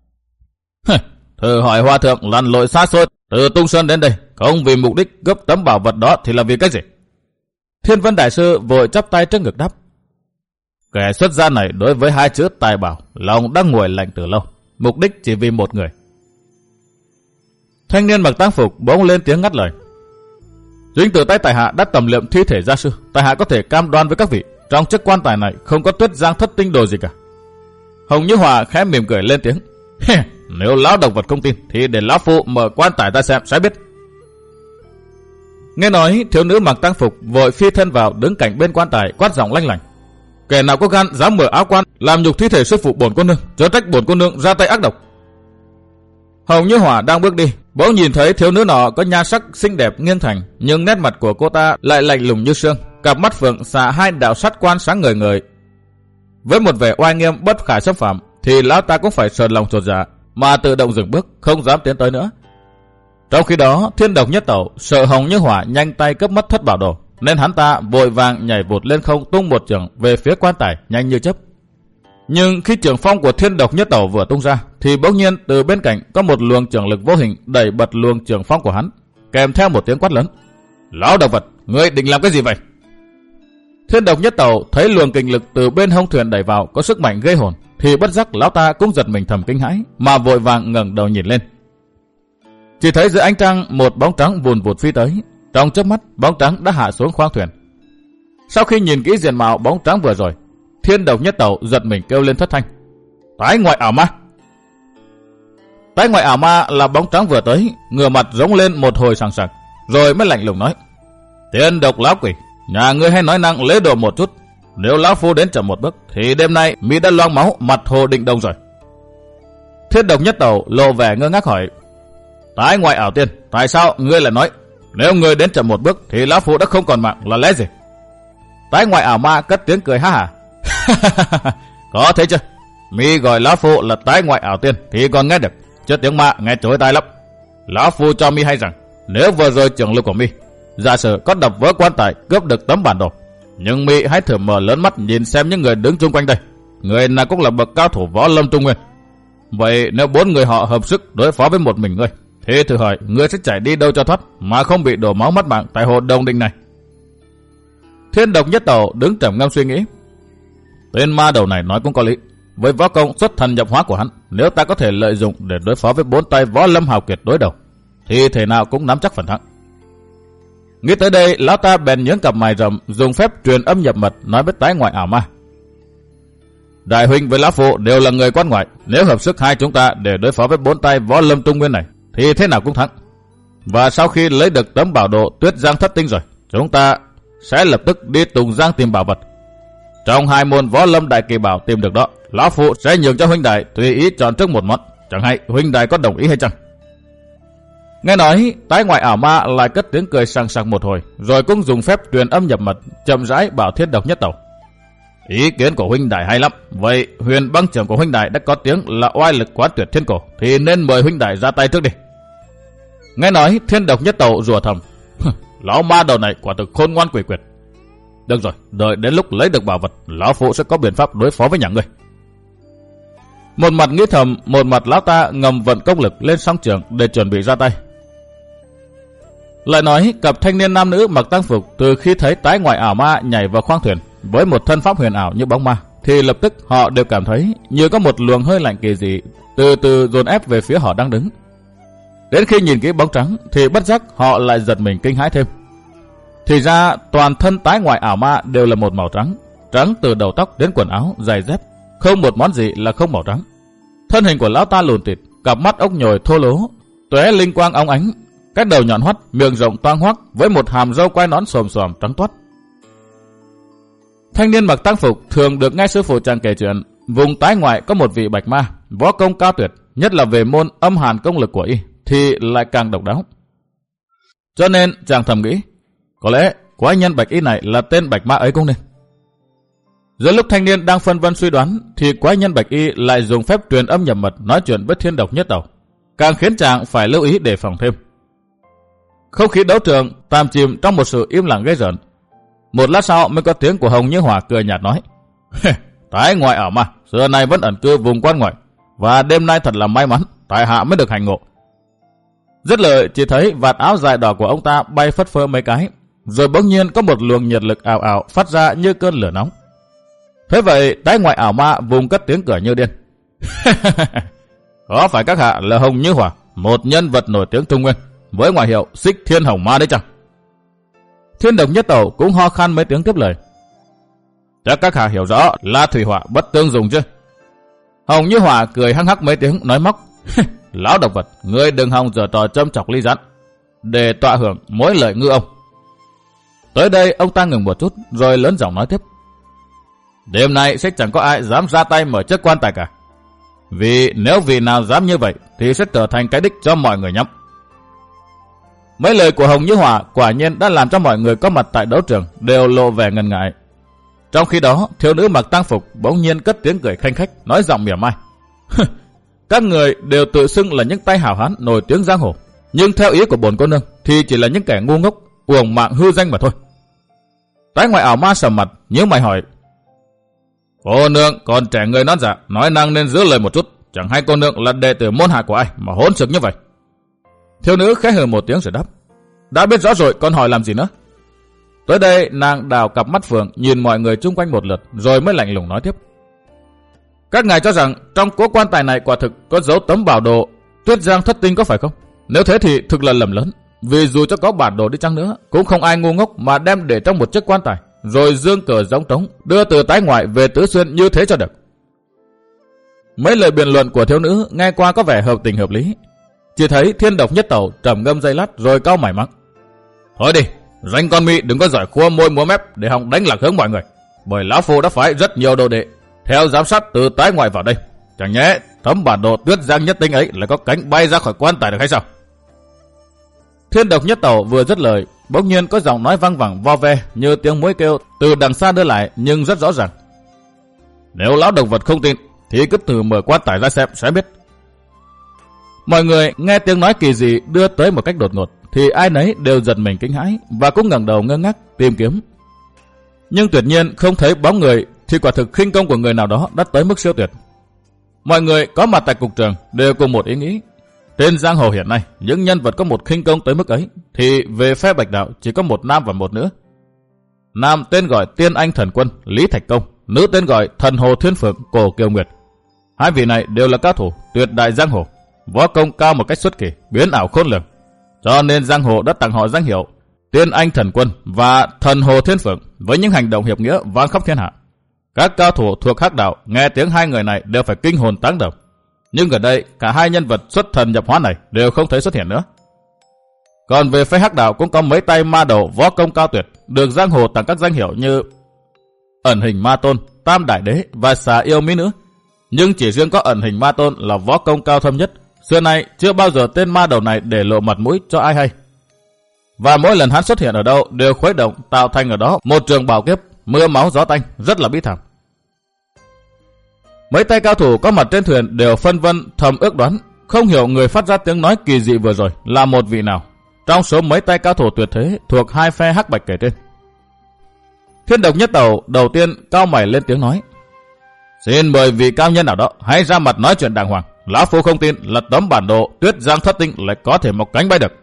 Thử hỏi hòa thượng lặn lội xa xôi từ Tung Sơn đến đây, không vì mục đích cướp tấm bảo vật đó thì là vì cái gì? Thiên Vân đại sư vội chắp tay trước ngực đáp. Kẻ xuất gia này đối với 2 chữ tài bảo, lòng đang nguội lạnh từ lâu, mục đích chỉ vì một người. Thanh niên mặc tang phục bỗng lên tiếng ngắt lời. Chính từ tay tại hạ đã tầm liệm thi thể gia sư, tại hạ có thể cam đoan với các vị, trong chiếc quan tài này không có Tuyết Giang Thất Tinh Đồ gì cả. Hồng Như Hòa khẽ mỉm cười lên tiếng. Nếu lão độc vật không tin thì để lão phu mở quan tài ta xem sẽ biết. Nghe nói thiếu nữ mặc tang phục vội phi thân vào đứng cạnh bên quan tài quát giọng lanh lảnh. Kẻ nào có gan dám mở áo quan làm nhục thi thể sư phụ bổn cô nương, chớ trách bổn cô nương ra tay ác độc. Hồng Như Hỏa đang bước đi, bỗng nhìn thấy thiếu nữ nọ có nhan sắc xinh đẹp nghiêng thành, nhưng nét mặt của cô ta lại lạnh lùng như xương, cặp mắt phượng xạ 2 đạo sắt quan sáng ngời ngời. Với một vẻ oai nghiêm bất khả xâm phạm, thì lão ta cũng phải sờn lòng chột dạ, mà tự động dừng bước, không dám tiến tới nữa. Trong khi đó, Thiên Độc Nhất Tẩu sợ Hồng Như Hỏa nhanh tay cướp mất thất bảo đồ, nên hắn ta vội vàng nhảy vụt lên không tung một chưởng về phía quan tài nhanh như chớp. Nhưng khi chưởng phong của Thiên Độc Nhất Tẩu vừa tung ra, thì bỗng nhiên từ bên cạnh có một luồng chưởng lực vô hình đẩy bật luồng chưởng phong của hắn, kèm theo một tiếng quát lớn. Lão độc vật, ngươi định làm cái gì vậy? Thiên Độc Nhất Tẩu thấy luồng kình lực từ bên hông thuyền đẩy vào có sức mạnh gây hồn, thì bất giác lão ta cũng giật mình thầm kinh hãi, mà vội vàng ngẩng đầu nhìn lên. Chỉ thấy dưới ánh trăng một bóng trắng vùn vụt phi tới, trong chớp mắt bóng trắng đã hạ xuống khoang thuyền. Sau khi nhìn kỹ diện mạo bóng trắng vừa rồi, Thiên Độc Nhất Tẩu giật mình kêu lên thất thanh. Tái ngoại ảo ma! Tái ngoại ảo ma là bóng trắng vừa tới, ngửa mặt rống lên một hồi sằng sặc, rồi mới lạnh lùng nói. Thiên Độc lão quỷ, nhà ngươi hay nói năng lễ độ một chút. Nếu lão phu đến chậm một bước, thì đêm nay mi đã loang máu mặt hồ Định Đông rồi. Thiên Độc Nhất Tẩu lộ vẻ ngơ ngác hỏi. Tái ngoại ảo tiên, tại sao ngươi lại nói nếu ngươi đến chậm một bước thì lão phu đã không còn mạng là lẽ gì? Tái ngoại ảo ma cất tiếng cười ha hả. Có thế chứ? Mi gọi lão phu là tái ngoại ảo tiên thì còn nghe được, chứ tiếng ma nghe chối tai lắm. Lão phu cho mi hay rằng nếu vừa rồi trưởng lực của mi giả sử có đập vỡ quan tài cướp được tấm bản đồ, nhưng mi hãy thử mở lớn mắt nhìn xem những người đứng chung quanh đây, người nào cũng là bậc cao thủ võ lâm Trung Nguyên. Vậy nếu 4 người họ hợp sức đối phó với một mình ngươi, thế thử hỏi ngươi sẽ chạy đi đâu cho thoát mà không bị đổ máu mất mạng tại hồ Đồng Định này? Thiên Độc Nhất Tẩu đứng trầm ngâm suy nghĩ. Tên ma đầu này nói cũng có lý. Với võ công xuất thần nhập hóa của hắn, nếu ta có thể lợi dụng để đối phó với 4 tay võ lâm hào kiệt đối đầu, thì thể nào cũng nắm chắc phần thắng. Nghĩ tới đây, lão ta bèn nhướng cặp mày rậm, dùng phép truyền âm nhập mật nói với tái ngoại ảo ma. Đại huynh với lão phụ đều là người quan ngoại, nếu hợp sức hai chúng ta để đối phó với 4 tay võ lâm Trung Nguyên này thì thế nào cũng thắng. Và sau khi lấy được tấm bảo đồ Tuyết Giang Thất Tinh rồi, chúng ta sẽ lập tức đi Tùng Giang tìm bảo vật. Trong 2 môn võ lâm đại kỳ bảo tìm được đó, lão phụ sẽ nhường cho huynh đài tùy ý chọn trước một món, chẳng hay huynh đài có đồng ý hay chăng? Nghe nói, tái ngoại ảo ma lại cất tiếng cười sằng sặc một hồi, rồi cũng dùng phép truyền âm nhập mật, chậm rãi bảo Thiên Độc Nhất Tẩu. Ý kiến của huynh đài hay lắm, vậy Huyền Băng trưởng của huynh đài đã có tiếng là oai lực quán tuyệt thiên cổ, thì nên mời huynh đài ra tay trước đi. Nghe nói, Thiên Độc Nhất Tẩu rủa thầm, lão ma đầu này quả thực khôn ngoan quỷ quyệt. Được rồi, đợi đến lúc lấy được bảo vật, lão phụ sẽ có biện pháp đối phó với nhà ngươi. Một mặt nghĩ thầm, một mặt lão ta ngầm vận công lực lên song trường để chuẩn bị ra tay. Lại nói, cặp thanh niên nam nữ mặc tang phục từ khi thấy tái ngoại ảo ma nhảy vào khoang thuyền với một thân pháp huyền ảo như bóng ma, thì lập tức họ đều cảm thấy như có một luồng hơi lạnh kỳ dị từ từ dồn ép về phía họ đang đứng. Đến khi nhìn kỹ bóng trắng thì bất giác họ lại giật mình kinh hãi thêm. Thì ra toàn thân tái ngoại ảo ma đều là một màu trắng, trắng từ đầu tóc đến quần áo, giày dép, không một món gì là không màu trắng. Thân hình của lão ta lùn tịt, cặp mắt ốc nhồi thô lố, tóe linh quang óng ánh, cái đầu nhọn hoắt, miệng rộng toang hoác với một hàm râu quai nón xồm xoàm trắng toát. Thanh niên mặc tang phục thường được nghe sư phụ chàng kể chuyện, vùng tái ngoại có một vị bạch ma, võ công cao tuyệt, nhất là về môn âm hàn công lực của y thì lại càng độc đáo. Cho nên chàng thầm nghĩ, có lẽ quái nhân bạch y này là tên bạch ma ấy cũng nên. Giữa lúc thanh niên đang phân vân suy đoán thì quái nhân bạch y lại dùng phép truyền âm nhập mật nói chuyện với Thiên Độc Nhất Tẩu, càng khiến chàng phải lưu ý đề phòng thêm. Không khí đấu trường tạm chìm trong một sự im lặng ghê rợn. Một lát sau mới có tiếng của Hồng Như Hỏa cười nhạt nói, tái ngoại ảo ma xưa nay vẫn ẩn cư vùng quan ngoại, và đêm nay thật là may mắn tại hạ mới được hành ngộ. Dứt lời, chỉ thấy vạt áo dài đỏ của ông ta bay phất phơ mấy cái, rồi bỗng nhiên có một luồng nhiệt lực ảo ảo phát ra như cơn lửa nóng. Thế vậy tái ngoại ảo ma vùng cất tiếng cười như điên. Có phải các hạ là Hồng Như Hỏa, một nhân vật nổi tiếng Trung Nguyên với ngoại hiệu Xích Thiên Hồng Ma đấy chăng? Thiên Độc Nhất Tẩu cũng ho khan mấy tiếng tiếp lời. Chắc các hạ hiểu rõ là thủy hỏa bất tương dùng chứ? Hồng Như Hỏa cười hăng hắc mấy tiếng nói móc. Lão độc vật, ngươi đừng hòng giở trò châm chọc ly rắn, để tọa hưởng mỗi lời ngư ông. Tới đây ông ta ngừng một chút rồi lớn giọng nói tiếp. Đêm nay sẽ chẳng có ai dám ra tay mở chức quan tài cả. Vì nếu vị nào dám như vậy thì sẽ trở thành cái đích cho mọi người nhắm. Mấy lời của Hồng Như Hỏa quả nhiên đã làm cho mọi người có mặt tại đấu trường đều lộ vẻ ngần ngại. Trong khi đó, thiếu nữ mặc tang phục bỗng nhiên cất tiếng cười khanh khách, nói giọng mỉa mai. Các người đều tự xưng là những tay hảo hán nổi tiếng giang hồ, nhưng theo ý của bổn cô nương thì chỉ là những kẻ ngu ngốc, uổng mạng hư danh mà thôi. Tái ngoại ảo ma sầm mặt, nhíu mày hỏi. Cô nương còn trẻ người non dạ, nói năng nên giữ lời một chút, chẳng hay cô nương là đệ tử môn hạ của ai mà hỗn xược như vậy. Thiếu nữ khẽ hừ một tiếng rồi đáp. Đã biết rõ rồi, còn hỏi làm gì nữa? Tới đây nàng đào cặp mắt phượng nhìn mọi người chung quanh một lượt, rồi mới lạnh lùng nói tiếp. Các ngài cho rằng trong cố quan tài này quả thực có dấu tấm bảo đồ Tuyết Giang Thất Tinh có phải không? Nếu thế thì thực là lầm lớn, vì dù cho có bản đồ đi chăng nữa cũng không ai ngu ngốc mà đem để trong một chiếc quan tài, rồi dương cờ gióng trống đưa từ tái ngoại về Tứ Xuyên như thế cho được. Mấy lời biện luận của thiếu nữ nghe qua có vẻ hợp tình hợp lý. Chỉ thấy Thiên Độc Nhất Tẩu trầm ngâm giây lát rồi cau mày mắng. Thôi đi, danh con mi đừng có giỏi khua môi múa mép để hòng đánh lạc hướng mọi người, bởi lão phu đã phái rất nhiều đồ đệ theo giám sát từ tái ngoại vào đây. Chẳng nhẽ tấm bản đồ Tuyết Giang Nhất Tinh ấy lại có cánh bay ra khỏi quan tài được hay sao? Thiên Độc Nhất Tẩu vừa dứt lời, bỗng nhiên có giọng nói vang vẳng vo ve như tiếng muỗi kêu từ đằng xa đưa lại, nhưng rất rõ ràng. Nếu lão độc vật không tin thì cứ thử mở quan tài ra xem sẽ biết. Mọi người nghe tiếng nói kỳ dị đưa tới một cách đột ngột thì ai nấy đều giật mình kinh hãi và cũng ngẩng đầu ngơ ngác tìm kiếm. Nhưng tuyệt nhiên không thấy bóng người, thì quả thực khinh công của người nào đó đã tới mức siêu tuyệt. Mọi người có mặt tại cục trường đều cùng một ý nghĩ. Trên giang hồ hiện nay, những nhân vật có một khinh công tới mức ấy thì về phe Bạch Đạo chỉ có một nam và một nữ. Nam tên gọi Tiên Anh Thần Quân Lý Thạch Công, nữ tên gọi Thần Hồ Thiên Phượng Cổ Kiều Nguyệt. Hai vị này đều là cao thủ tuyệt đại giang hồ, võ công cao một cách xuất kỳ, biến ảo khôn lường, cho nên giang hồ đã tặng họ danh hiệu Tiên Anh Thần Quân và Thần Hồ Thiên Phượng với những hành động hiệp nghĩa vang khắp thiên hạ. Các cao thủ thuộc Hắc đạo nghe tiếng hai người này đều phải kinh hồn táng đầu. Nhưng ở đây cả hai nhân vật xuất thần nhập hóa này đều không thấy xuất hiện nữa. Còn về phía Hắc đạo cũng có mấy tay ma đầu võ công cao tuyệt, được giang hồ tặng các danh hiệu như Ẩn Hình Ma Tôn, Tam Đại Đế và Xà Yêu Mỹ Nữ. Nhưng chỉ riêng có Ẩn Hình Ma Tôn là võ công cao thâm nhất. Xưa nay chưa bao giờ tên ma đầu này để lộ mặt mũi cho ai hay. Và mỗi lần hắn xuất hiện ở đâu đều khuấy động tạo thành ở đó một trường bảo kiếp, mưa máu gió tanh, rất là bi thảm. Mấy tay cao thủ có mặt trên thuyền đều phân vân thầm ước đoán, không hiểu người phát ra tiếng nói kỳ dị vừa rồi là một vị nào trong số mấy tay cao thủ tuyệt thế thuộc hai phe hắc bạch kể trên. Thiên Độc Nhất Tẩu đầu tiên cao mày lên tiếng nói: "Xin mời vị cao nhân nào đó hãy ra mặt nói chuyện đàng hoàng. Lão phu không tin là tấm bản đồ Tuyết Giang Thất Tinh lại có thể mọc cánh bay được."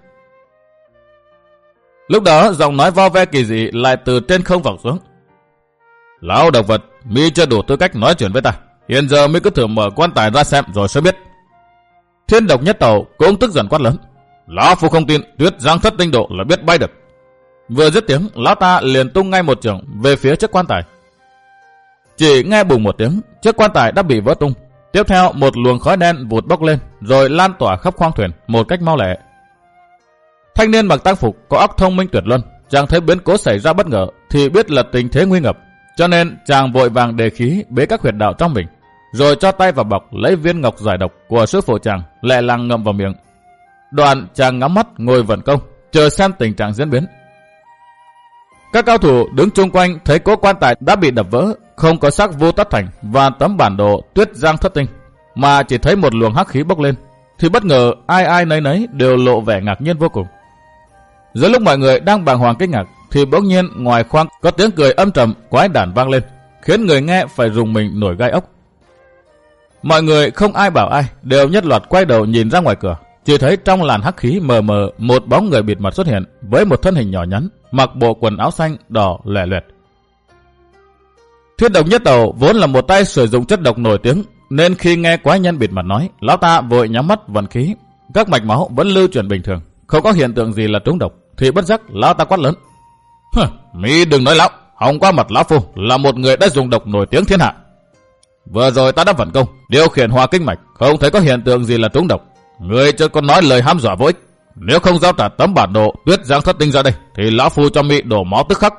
Lúc đó giọng nói vo ve kỳ dị lại từ trên không vọng xuống: "Lão độc vật, mi chưa đủ tư cách nói chuyện với ta. Hiện giờ mi cứ thử mở quan tài ra xem rồi sẽ biết." Thiên Độc Nhất Tẩu cũng tức giận quát lớn: "Lão phu không tin Tuyết Giang Thất Tinh độ là biết bay được." Vừa dứt tiếng, lão ta liền tung ngay một chưởng về phía chiếc quan tài. Chỉ nghe bùng một tiếng, chiếc quan tài đã bị vỡ tung. Tiếp theo một luồng khói đen vụt bốc lên, rồi lan tỏa khắp khoang thuyền một cách mau lẹ. Thanh niên mặc tang phục có óc thông minh tuyệt luân, chàng thấy biến cố xảy ra bất ngờ thì biết là tình thế nguy ngập, cho nên chàng vội vàng đề khí bế các huyệt đạo trong mình, rồi cho tay vào bọc lấy viên ngọc giải độc của sư phụ chàng, lẹ làng ngậm vào miệng. Đoạn chàng ngắm mắt ngồi vận công, chờ xem tình trạng diễn biến. Các cao thủ đứng chung quanh thấy cố quan tài đã bị đập vỡ, không có xác Vô Tất Thành và tấm bản đồ Tuyết Giang Thất Tinh, mà chỉ thấy một luồng hắc khí bốc lên, thì bất ngờ ai ai nấy nấy đều lộ vẻ ngạc nhiên vô cùng. Giữa lúc mọi người đang bàng hoàng kinh ngạc, thì bỗng nhiên ngoài khoang có tiếng cười âm trầm quái đản vang lên, khiến người nghe phải rùng mình nổi gai ốc. Mọi người không ai bảo ai, đều nhất loạt quay đầu nhìn ra ngoài cửa, chỉ thấy trong làn hắc khí mờ mờ một bóng người bịt mặt xuất hiện với một thân hình nhỏ nhắn, mặc bộ quần áo xanh đỏ lẻ loẹt. Thiên Độc Nhất Tẩu vốn là một tay sử dụng chất độc nổi tiếng, nên khi nghe quái nhân bịt mặt nói, lão ta vội nhắm mắt vận khí, các mạch máu vẫn lưu chuyển bình thường, không có hiện tượng gì là trúng độc, thì bất giác lão ta quát lớn: "Mi đừng nói láo, hòng qua mặt lão phu là một người đã dùng độc nổi tiếng thiên hạ. Vừa rồi ta đã vận công điều khiển hòa kinh mạch, không thấy có hiện tượng gì là trúng độc. Người chưa có nói lời hăm dọa vô ích. Nếu không giao trả tấm bản đồ Tuyết Giang Thất Tinh ra đây, thì lão phu cho mi đổ máu tức khắc."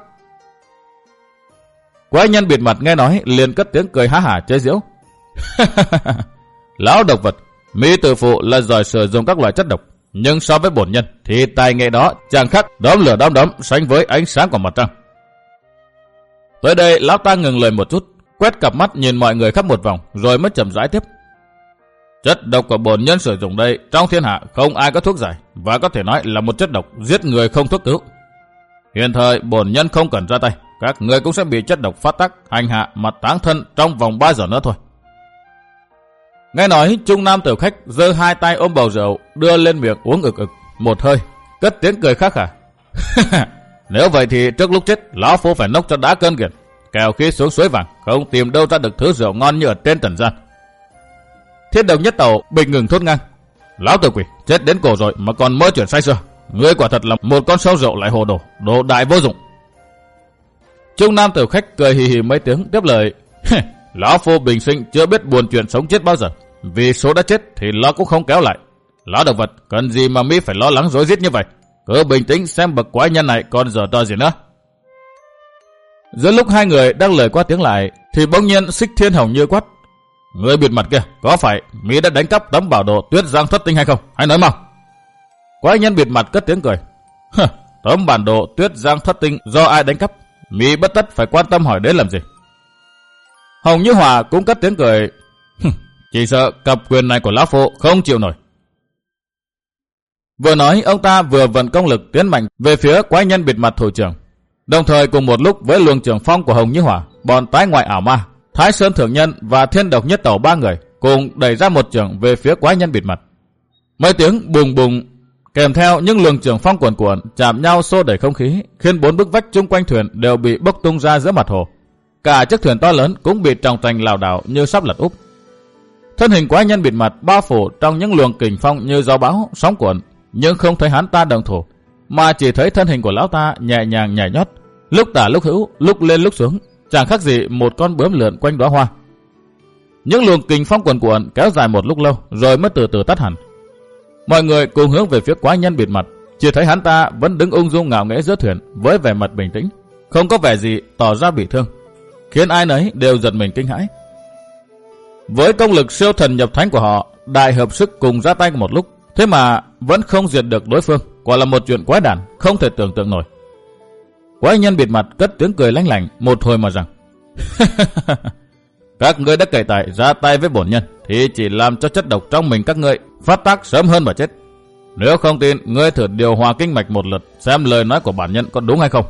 Quái nhân bịt mặt nghe nói liền cất tiếng cười há hả chế giễu: "Lão độc vật, mi tự phụ là giỏi sử dụng các loại chất độc, nhưng so với bổn nhân thì tài nghệ đó chẳng khác đóm lửa đom đóm sánh với ánh sáng của mặt trăng." Tới đây lão ta ngừng lời một chút, quét cặp mắt nhìn mọi người khắp một vòng, rồi mới chậm rãi tiếp: "Chất độc của bổn nhân sử dụng đây trong thiên hạ không ai có thuốc giải, và có thể nói là một chất độc giết người không thuốc cứu. Hiện thời bổn nhân không cần ra tay, các người cũng sẽ bị chất độc phát tác, hành hạ mà táng thân trong vòng 3 giờ nữa thôi." Nghe nói, trung nam tiểu khách giơ hai tay ôm bầu rượu, đưa lên miệng uống ực ực một hơi, cất tiếng cười khắc khà: "Nếu vậy thì trước lúc chết, lão phu phải nốc cho đã cơn nghiện, kẻo khi xuống suối vàng không tìm đâu ra được thứ rượu ngon như ở trên trần gian." Thiên Độc Nhất Tẩu bình ngừng thốt ngang: "Lão tử quỷ, chết đến cổ rồi mà còn mơ chuyện say sưa. Ngươi quả thật là một con sâu rượu lại hồ đồ, đồ đại vô dụng." Trung nam tiểu khách cười hì hì mấy tiếng tiếp lời: "Lão phu bình sinh chưa biết buồn chuyện sống chết bao giờ, vì số đã chết thì nó cũng không kéo lại. Lão độc vật, cần gì mà mi phải lo lắng rối rít như vậy? Cứ bình tĩnh xem bậc quái nhân này còn giở trò gì nữa." Giữa lúc hai người đang lời qua tiếng lại, thì bỗng nhiên Xích Thiên Hồng Như quát: "Người bịt mặt kia, có phải mi đã đánh cắp tấm bảo đồ Tuyết Giang Thất Tinh hay không? Hãy nói mau." Quái nhân bịt mặt cất tiếng cười: "Tấm bản đồ Tuyết Giang Thất Tinh do ai đánh cắp, mi bất tất phải quan tâm hỏi đến làm gì." Hồng Như Hòa cũng cất tiếng cười: "Chỉ sợ cặp quyền này của lão phu không chịu nổi." Vừa nói, ông ta vừa vận công lực tiến mạnh về phía quái nhân bịt mặt thủ trưởng. Đồng thời cùng một lúc với luồng trưởng phong của Hồng Như Hòa, bọn tái ngoại ảo ma, Thái Sơn Thượng Nhân và Thiên Độc Nhất Tẩu ba người cùng đẩy ra một trưởng về phía quái nhân bịt mặt. Mấy tiếng bùng bùng kèm theo những luồng trưởng phong cuồn cuộn chạm nhau xô đẩy không khí, khiến bốn bức vách chung quanh thuyền đều bị bốc tung ra giữa mặt hồ. Cả chiếc thuyền to lớn cũng bị tròng trành lảo đảo như sắp lật úp. Thân hình quái nhân bịt mặt bao phủ trong những luồng kình phong như gió bão, sóng cuộn, nhưng không thấy hắn ta đồng thủ. mà chỉ thấy thân hình của lão ta nhẹ nhàng nhảy nhót, lúc tả lúc hữu, lúc lên lúc xuống, chẳng khác gì một con bướm lượn quanh đóa hoa. Những luồng kình phong cuồn cuộn kéo dài một lúc lâu rồi mới từ từ tắt hẳn. Mọi người cùng hướng về phía quái nhân bịt mặt, chỉ thấy hắn ta vẫn đứng ung dung ngạo nghễ giữa thuyền với vẻ mặt bình tĩnh, không có vẻ gì tỏ ra bị thương, khiến ai nấy đều giật mình kinh hãi. Với công lực siêu thần nhập thánh của họ, đại hợp sức cùng ra tay một lúc, thế mà vẫn không diệt được đối phương, quả là một chuyện quái đản, không thể tưởng tượng nổi. Quái nhân bịt mặt cất tiếng cười lanh lảnh một hồi mà rằng: các ngươi đã cậy tài ra tay với bổn nhân, thì chỉ làm cho chất độc trong mình các ngươi phát tác sớm hơn mà chết. Nếu không tin, ngươi thử điều hòa kinh mạch một lượt, xem lời nói của bản nhân có đúng hay không.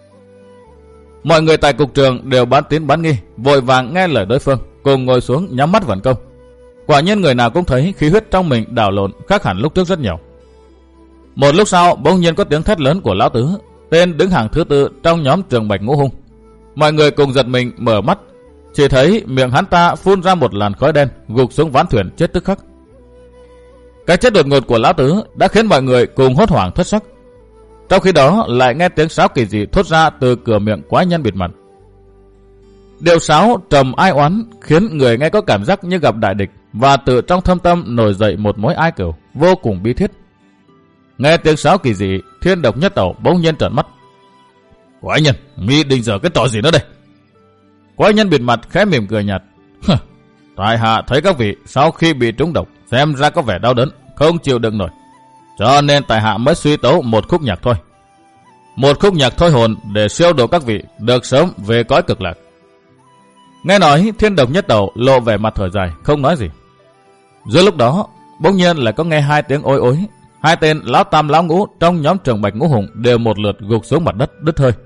Mọi người tại cục trường đều bán tín bán nghi, vội vàng nghe lời đối phương, cùng ngồi xuống nhắm mắt vận công. Quả nhiên người nào cũng thấy khí huyết trong mình đảo lộn, khác hẳn lúc trước rất nhiều. Một lúc sau, bỗng nhiên có tiếng thét lớn của lão tứ, tên đứng hàng thứ tư trong nhóm Trường Bạch Ngũ Hung. Mọi người cùng giật mình mở mắt, chỉ thấy miệng hắn ta phun ra một làn khói đen, gục xuống ván thuyền chết tức khắc. Cái chết đột ngột của lão tứ đã khiến mọi người cùng hốt hoảng thất sắc. Trong khi đó lại nghe tiếng sáo kỳ dị thốt ra từ cửa miệng quái nhân bịt mặt. Điệu sáo trầm ai oán khiến người nghe có cảm giác như gặp đại địch, và từ trong thâm tâm nổi dậy một mối ai cửu vô cùng bi thiết. Nghe tiếng sáo kỳ dị, Thiên Độc Nhất Tẩu bỗng nhiên trợn mắt. Quái nhân, mi định giờ cái trò gì nữa đây? Quái nhân bịt mặt khẽ mỉm cười nhạt. Tại hạ thấy các vị sau khi bị trúng độc xem ra có vẻ đau đớn, không chịu đựng nổi, cho nên tại hạ mới suy tấu một khúc nhạc thôi. Một khúc nhạc thôi hồn để siêu độ các vị được sớm về cõi cực lạc. Nghe nói, Thiên Độc Nhất Tẩu lộ vẻ mặt thở dài, không nói gì. Giữa lúc đó, bỗng nhiên lại có nghe hai tiếng ôi ối. Hai tên lão tam lão ngũ trong nhóm Trường Bạch Ngũ Hùng đều một lượt gục xuống mặt đất đứt hơi.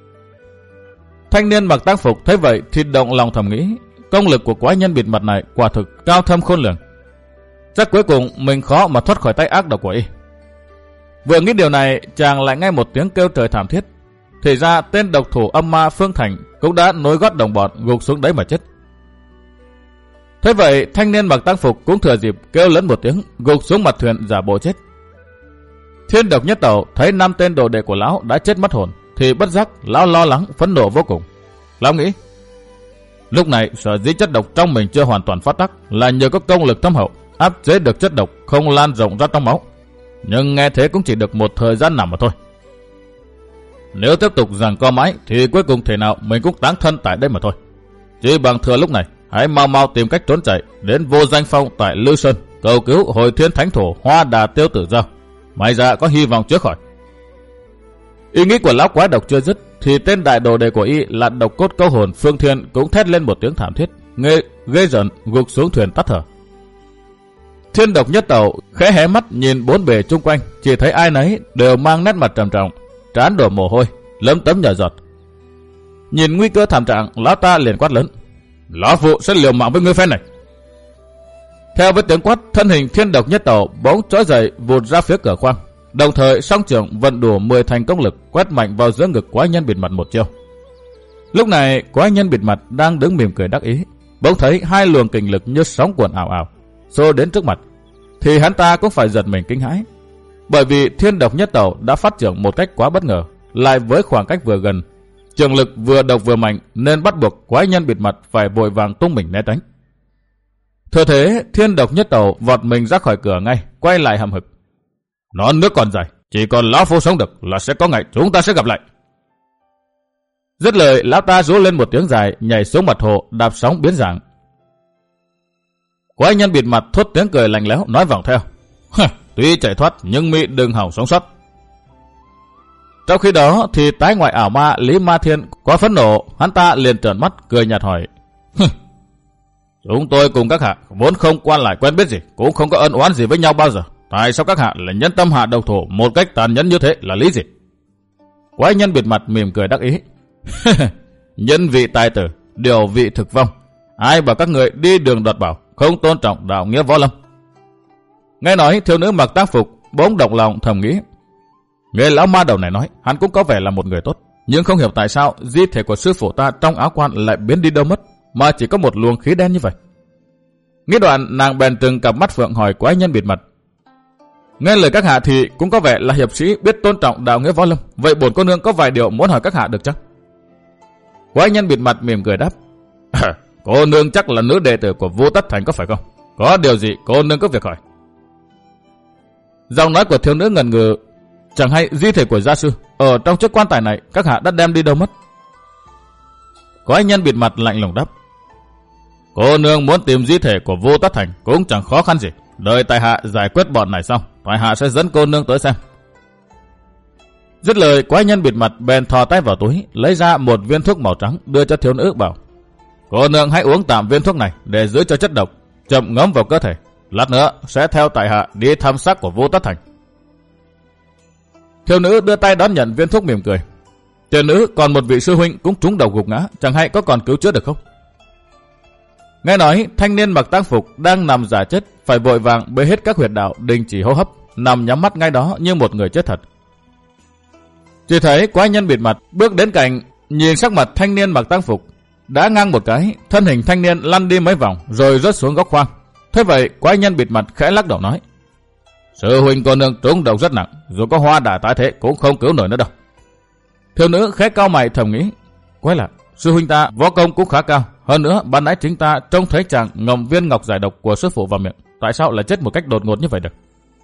Thanh niên mặc tang phục thấy vậy thì động lòng thầm nghĩ, công lực của quái nhân bịt mặt này quả thực cao thâm khôn lường. Chắc cuối cùng mình khó mà thoát khỏi tay ác độc của y. Vừa nghĩ điều này, chàng lại nghe một tiếng kêu trời thảm thiết. Thì ra tên độc thủ âm ma Phương Thành cũng đã nối gót đồng bọn gục xuống đấy mà chết. Thế vậy, thanh niên mặc tang phục cũng thừa dịp kêu lớn một tiếng, gục xuống mặt thuyền giả bộ chết. Thiên Độc Nhất Tẩu thấy 5 tên đồ đệ của lão đã chết mất hồn, thì bất giác lão lo lắng phẫn nộ vô cùng. Lão nghĩ, lúc này sở dĩ chất độc trong mình chưa hoàn toàn phát tác là nhờ có công lực thâm hậu, áp chế được chất độc không lan rộng ra trong máu. Nhưng nghe thế cũng chỉ được một thời gian nào mà thôi. Nếu tiếp tục giằng co mãi thì cuối cùng thể nào mình cũng táng thân tại đây mà thôi. Chỉ bằng thừa lúc này, hãy mau mau tìm cách trốn chạy đến Vô Danh Phong tại Lư Sơn, cầu cứu Hồi Thiên Thánh Thổ Hoa Đà Tiêu Tử Giao. May ra có hy vọng chữa khỏi. Ý nghĩ của lão quái độc chưa dứt thì tên đại đồ đệ của y là độc cốt câu hồn Phương Thiên cũng thét lên một tiếng thảm thiết, ghê rợn gục xuống thuyền tắt thở. Thiên Độc Nhất Tẩu khẽ hé mắt nhìn bốn bề chung quanh, chỉ thấy ai nấy đều mang nét mặt trầm trọng, trán đổ mồ hôi, lấm tấm nhờ giọt. Nhìn nguy cơ thảm trạng, lão ta liền quát lớn: lão phụ sẽ liều mạng với ngươi phen này. Theo với tiếng quát, thân hình Thiên Độc Nhất Tẩu bỗng trỗi dậy vụt ra phía cửa khoang, đồng thời song trưởng vận đủ 10 thành công lực quét mạnh vào giữa ngực quái nhân bịt mặt một chiêu. Lúc này quái nhân bịt mặt đang đứng mỉm cười đắc ý, bỗng thấy hai luồng kình lực như sóng cuộn ảo ảo xô đến trước mặt, thì hắn ta cũng phải giật mình kinh hãi, bởi vì Thiên Độc Nhất Tẩu đã phát trưởng một cách quá bất ngờ, lại với khoảng cách vừa gần, trường lực vừa độc vừa mạnh, nên bắt buộc quái nhân bịt mặt phải vội vàng tung mình né tránh. Thừa thế, Thiên Độc Nhất Tẩu vọt mình ra khỏi cửa ngay, quay lại hầm hực: non nước còn dài, chỉ còn lão phu sống được là sẽ có ngày chúng ta sẽ gặp lại. Dứt lời, lão ta rú lên một tiếng dài, nhảy xuống mặt hồ, đạp sóng biến dạng. Quái nhân bịt mặt thốt tiếng cười lạnh lẽo nói vòng theo: tuy chạy thoát nhưng mi đừng hỏng sống sót. Trong khi đó thì tái ngoại ảo ma Lý Ma Thiên quá phẫn nộ, hắn ta liền trợn mắt cười nhạt hỏi: chúng tôi cùng các hạ vốn không quan lại quen biết gì, cũng không có ân oán gì với nhau bao giờ, tại sao các hạ lại nhẫn tâm hạ độc thủ một cách tàn nhẫn như thế là lý gì? Quái nhân bịt mặt mỉm cười đắc ý: nhân vị tài tử, điều vị thực vong, ai bảo các người đi đường đoạt bảo, không tôn trọng đạo nghĩa võ lâm. Nghe nói, thiếu nữ mặc tang phục bỗng động lòng thầm nghĩ, nghe lão ma đầu này nói, hắn cũng có vẻ là một người tốt, nhưng không hiểu tại sao di thể của sư phụ ta trong áo quan lại biến đi đâu mất, mà chỉ có một luồng khí đen như vậy. Nghĩ đoạn, nàng bèn trừng cặp mắt phượng hỏi quái nhân bịt mặt: Nghe lời các hạ thì cũng có vẻ là hiệp sĩ biết tôn trọng đạo nghĩa võ lâm. Vậy bổn cô nương có vài điều muốn hỏi các hạ được chăng? Quái nhân bịt mặt mỉm cười đáp. Cô nương chắc là nữ đệ tử của Vu Tất Thành có phải không? Có điều gì cô nương có việc hỏi? Giọng nói của thiếu nữ ngần ngừ. Chẳng hay di thể của gia sư ở trong chiếc quan tài này các hạ đã đem đi đâu mất? Quái nhân bịt mặt lạnh lùng đáp. Cô nương muốn tìm di thể của Vu Tất Thành cũng chẳng khó khăn gì. Đợi tại hạ giải quyết bọn này xong, tại hạ sẽ dẫn cô nương tới xem. Dứt lời, quái nhân bịt mặt bèn thò tay vào túi, lấy ra một viên thuốc màu trắng đưa cho thiếu nữ, bảo: Cô nương hãy uống tạm viên thuốc này để giữ cho chất độc chậm ngấm vào cơ thể. Lát nữa sẽ theo tại hạ đi thăm xác của Vu Tất Thành. Thiếu nữ đưa tay đón nhận viên thuốc mỉm cười. Tiểu nữ còn một vị sư huynh cũng trúng độc gục ngã, chẳng hay có còn cứu chữa được không? Nghe nói thanh niên mặc tang phục đang nằm giả chết, phải vội vàng bê hết các huyệt đạo, đình chỉ hô hấp, nằm nhắm mắt ngay đó như một người chết thật. Chỉ thấy quái nhân bịt mặt bước đến cạnh, nhìn sắc mặt thanh niên mặc tang phục, đã ngang một cái, thân hình thanh niên lăn đi mấy vòng rồi rớt xuống góc khoang. Thế vậy quái nhân bịt mặt khẽ lắc đầu nói: Sư huynh cô nương trúng độc rất nặng, dù có hoa đà tái thế cũng không cứu nổi nữa đâu. Thiếu nữ khẽ cau mày thầm nghĩ: Quái lạ, sư huynh ta võ công cũng khá cao, hơn nữa ban nãy chính ta trông thấy chàng ngậm viên ngọc giải độc của sư phụ vào miệng, tại sao lại chết một cách đột ngột như vậy được?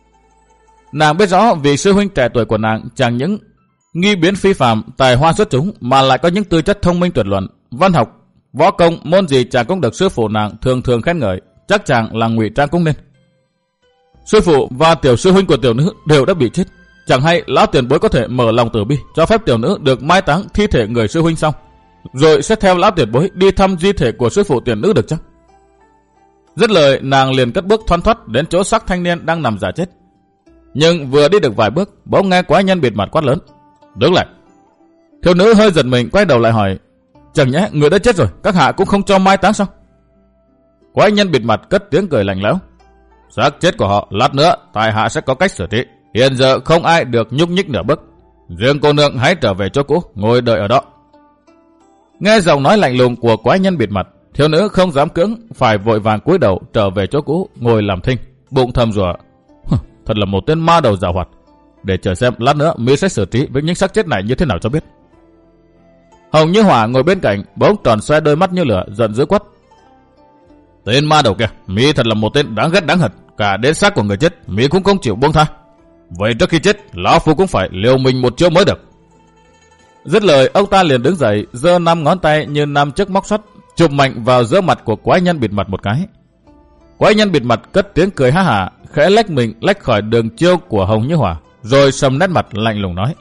Nàng biết rõ vì sư huynh trẻ tuổi của nàng chẳng những nghi biến phi phàm, tài hoa xuất chúng, mà lại có những tư chất thông minh tuyệt luận, văn học, võ công môn gì chàng cũng được sư phụ nàng thường thường khen ngợi, chắc chàng là ngụy trang cũng nên. Sư phụ và tiểu sư huynh của tiểu nữ đều đã bị chết, chẳng hay lão tiền bối có thể mở lòng từ bi cho phép tiểu nữ được mai táng thi thể người sư huynh xong, rồi sẽ theo lão tiền bối đi thăm di thể của sư phụ tiền nữ được chăng? Dứt lời, nàng liền cất bước thoăn thoắt đến chỗ xác thanh niên đang nằm giả chết. Nhưng vừa đi được vài bước, bỗng nghe quái nhân bịt mặt quát lớn: Đứng lại! Thiếu nữ hơi giật mình, quay đầu lại hỏi: Chẳng nhẽ người đã chết rồi, các hạ cũng không cho mai táng sao? Quái nhân bịt mặt cất tiếng cười lạnh lẽo: Xác chết của họ lát nữa tại hạ sẽ có cách xử trí. Hiện giờ không ai được nhúc nhích nửa bước. Riêng cô nương hãy trở về chỗ cũ, ngồi đợi ở đó. Nghe giọng nói lạnh lùng của quái nhân bịt mặt, thiếu nữ không dám cưỡng, phải vội vàng cúi đầu trở về chỗ cũ, ngồi làm thinh, bụng thầm rủa: Thật là một tên ma đầu giàu hoạt. Để chờ xem lát nữa mi sẽ xử trí với những xác chết này như thế nào cho biết. Hồng Như Hỏa ngồi bên cạnh, bỗng tròn xoe đôi mắt như lửa, giận dữ quát: Tên ma đầu kia, mi thật là một tên đáng ghét đáng hận, cả đến xác của người chết mi cũng không chịu buông tha. Vậy trước khi chết, lão phu cũng phải liều mình một chiêu mới được. Dứt lời, ông ta liền đứng dậy, giơ 5 ngón tay như 5 chiếc móc sắt, chụp mạnh vào giữa mặt của quái nhân bịt mặt một cái. Quái nhân bịt mặt cất tiếng cười ha hả, khẽ lách mình lách khỏi đường chiêu của Hồng Như Hỏa, rồi sầm nét mặt lạnh lùng nói: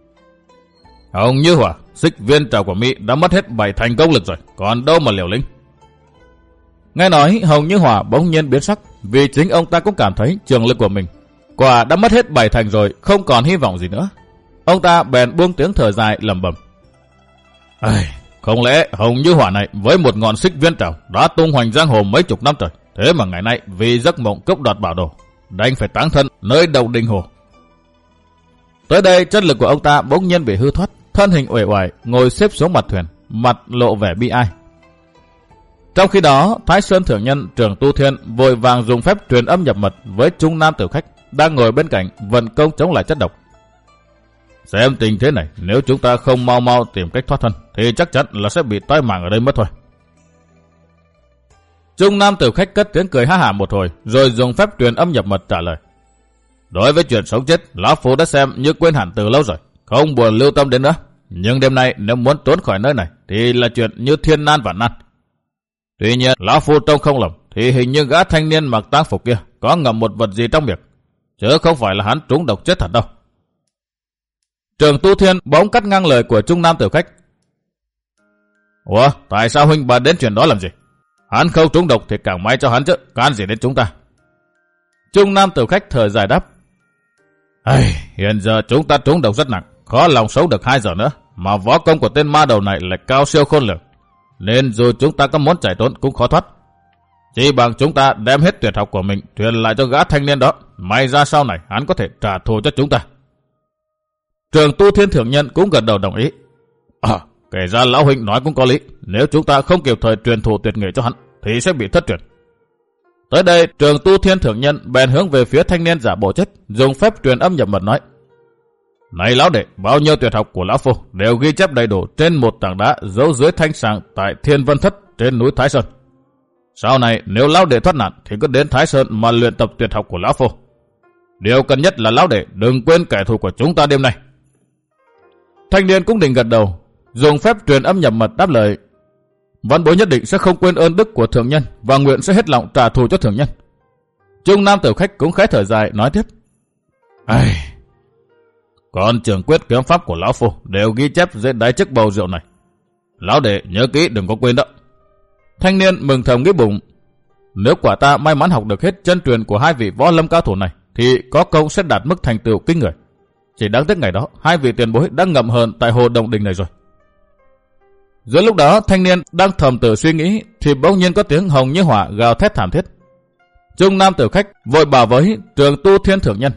Hồng Như Hỏa, xích viên trảo của mi đã mất hết 7 thành công lực rồi, còn đâu mà liều lĩnh. Nghe nói, Hồng Như Hỏa bỗng nhiên biến sắc, vì chính ông ta cũng cảm thấy trường lực của mình quả đã mất hết 7 thành rồi, không còn hy vọng gì nữa. Ông ta bèn buông tiếng thở dài lẩm bẩm: Không lẽ Hồng Như Hỏa này với một ngọn xích viên trảo đã tung hoành giang hồ mấy chục năm trời, thế mà ngày nay vì giấc mộng cướp đoạt bảo đồ đành phải táng thân nơi đầu đình hồ. Tới đây chất lực của ông ta bỗng nhiên bị hư thoát, thân hình uể oải ngồi xếp xuống mặt thuyền, mặt lộ vẻ bi ai. Trong khi đó, Thái Sơn Thượng Nhân Trường Tu Thiên vội vàng dùng phép truyền âm nhập mật với trung nam tử khách đang ngồi bên cạnh vận công chống lại chất độc. Xem tình thế này, nếu chúng ta không mau mau tìm cách thoát thân thì chắc chắn là sẽ bị tai mạng ở đây mất thôi. Trung nam tử khách cất tiếng cười ha hả một hồi, rồi dùng phép truyền âm nhập mật trả lời: Đối với chuyện sống chết, lão phu đã xem như quên hẳn từ lâu rồi, không buồn lưu tâm đến nữa. Nhưng đêm nay nếu muốn trốn khỏi nơi này thì là chuyện như thiên nan vạn nan. Tuy nhiên, lão phu trông không lầm thì hình như gã thanh niên mặc tang phục kia có ngậm một vật gì trong miệng, chứ không phải là hắn trúng độc chết thật đâu. Trường Tu Thiên bỗng cắt ngang lời của trung nam tử khách: Ủa, tại sao huynh bà đến chuyện đó làm gì? Hắn không trúng độc thì càng may cho hắn chứ, can gì đến chúng ta? Trung nam tử khách thở dài đáp: Hiện giờ chúng ta trúng độc rất nặng, khó lòng sống được 2 giờ nữa, mà võ công của tên ma đầu này lại cao siêu khôn lường, nên dù chúng ta có muốn chạy trốn cũng khó thoát. Chỉ bằng chúng ta đem hết tuyệt học của mình truyền lại cho gã thanh niên đó, may ra sau này hắn có thể trả thù cho chúng ta. Trường Tu Thiên Thượng Nhân cũng gật đầu đồng ý: Kể ra lão huynh nói cũng có lý, nếu chúng ta không kịp thời truyền thụ tuyệt nghệ cho hắn thì sẽ bị thất truyền. Tới đây, Trường Tu Thiên Thượng Nhân bèn hướng về phía thanh niên giả bộ chết, dùng phép truyền âm nhập mật nói: Này lão đệ, bao nhiêu tuyệt học của lão phu đều ghi chép đầy đủ trên một tảng đá giấu dưới thanh sàng tại Thiên Vân Thất trên núi Thái Sơn. Sau này nếu lão đệ thoát nạn thì cứ đến Thái Sơn mà luyện tập tuyệt học của lão phu. Điều cần nhất là lão đệ đừng quên kẻ thù của chúng ta đêm nay. Thanh niên cũng định gật đầu, dùng phép truyền âm nhập mật đáp lời: Văn bối nhất định sẽ không quên ơn đức của thượng nhân và nguyện sẽ hết lòng trả thù cho thượng nhân. Trung nam tử khách cũng khẽ thở dài nói tiếp: Còn trường quyết kiếm pháp của lão phu đều ghi chép dưới đáy chiếc bầu rượu này. Lão đệ nhớ kỹ đừng có quên đó. Thanh niên mừng thầm nghĩ bụng: Nếu quả ta may mắn học được hết chân truyền của hai vị võ lâm cao thủ này thì có công sẽ đạt mức thành tựu kinh người. Chỉ đáng tiếc ngày đó hai vị tiền bối đã ngậm hờn tại hồ Đồng Đình này rồi. Giữa lúc đó thanh niên đang thầm tự suy nghĩ thì bỗng nhiên có tiếng hồng như hỏa gào thét thảm thiết. Trung nam tử khách vội bảo với Trường Tu Thiên Thượng Nhân: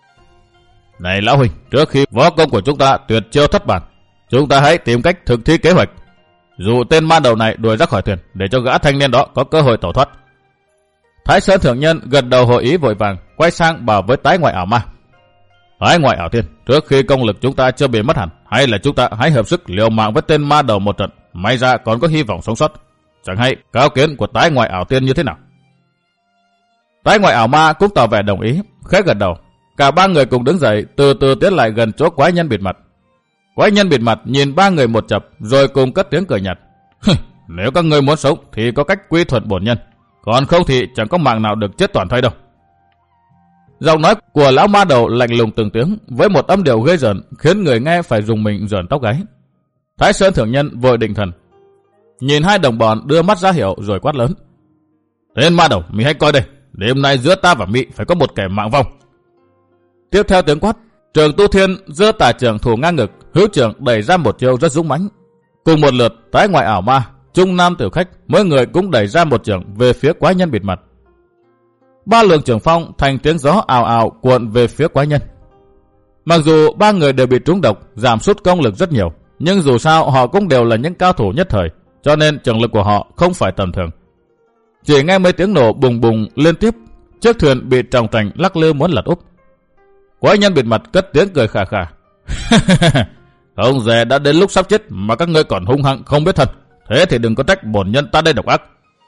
Này lão huynh, trước khi võ công của chúng ta tuyệt chiêu thất bản, chúng ta hãy tìm cách thực thi kế hoạch, dụ tên ma đầu này đuổi ra khỏi thuyền để cho gã thanh niên đó có cơ hội tẩu thoát. Thái Sơn Thượng Nhân gật đầu hội ý vội vàng, quay sang bảo với Tái Ngoại Ảo Ma: Tái Ngoại Ảo Tiên, trước khi công lực chúng ta chưa bị mất hẳn, hay là chúng ta hãy hợp sức liều mạng với tên ma đầu một trận, may ra còn có hy vọng sống sót. Chẳng hay cáo kiến của Tái Ngoại Ảo Tiên như thế nào? Tái Ngoại Ảo Ma cũng tỏ vẻ đồng ý, khẽ gật đầu. Cả ba người cùng đứng dậy, từ từ tiến lại gần chỗ quái nhân bịt mặt. Quái nhân bịt mặt nhìn ba người một chập, rồi cùng cất tiếng cười nhạt: Nếu các ngươi muốn sống thì có cách quy thuận bổn nhân, còn không thì chẳng có mạng nào được chết toàn thây đâu. Giọng nói của lão ma đầu lạnh lùng từng tiếng, với một âm điệu ghê rợn, khiến người nghe phải rùng mình rợn tóc gáy. Thái Sơn Thượng Nhân vội định thần, nhìn hai đồng bọn đưa mắt ra hiệu rồi quát lớn: Tên ma đầu, mi hãy coi đây, đêm nay giữa ta và mi phải có một kẻ mạng vong. Tiếp theo tiếng quát, Trường Tu Thiên giơ tà trường thủ ngang ngực, hữu trường đẩy ra một chiêu rất dũng mãnh. Cùng một lượt, Tái Ngoại Ảo Ma, Trung nam tử khách, mỗi người cũng đẩy ra một trường về phía quái nhân bịt mặt. Ba luồng trường phong thành tiếng gió ào ào cuộn về phía quái nhân. Mặc dù ba người đều bị trúng độc, giảm sút công lực rất nhiều, nhưng dù sao họ cũng đều là những cao thủ nhất thời, cho nên trường lực của họ không phải tầm thường. Chỉ nghe mấy tiếng nổ bùng bùng liên tiếp, chiếc thuyền bị tròng trành lắc lư muốn lật úp. Quái nhân bịt mặt cất tiếng cười khà khà: Không dè đã đến lúc sắp chết mà các ngươi còn hung hăng không biết thân, thế thì đừng có trách bổn nhân ta đây độc ác.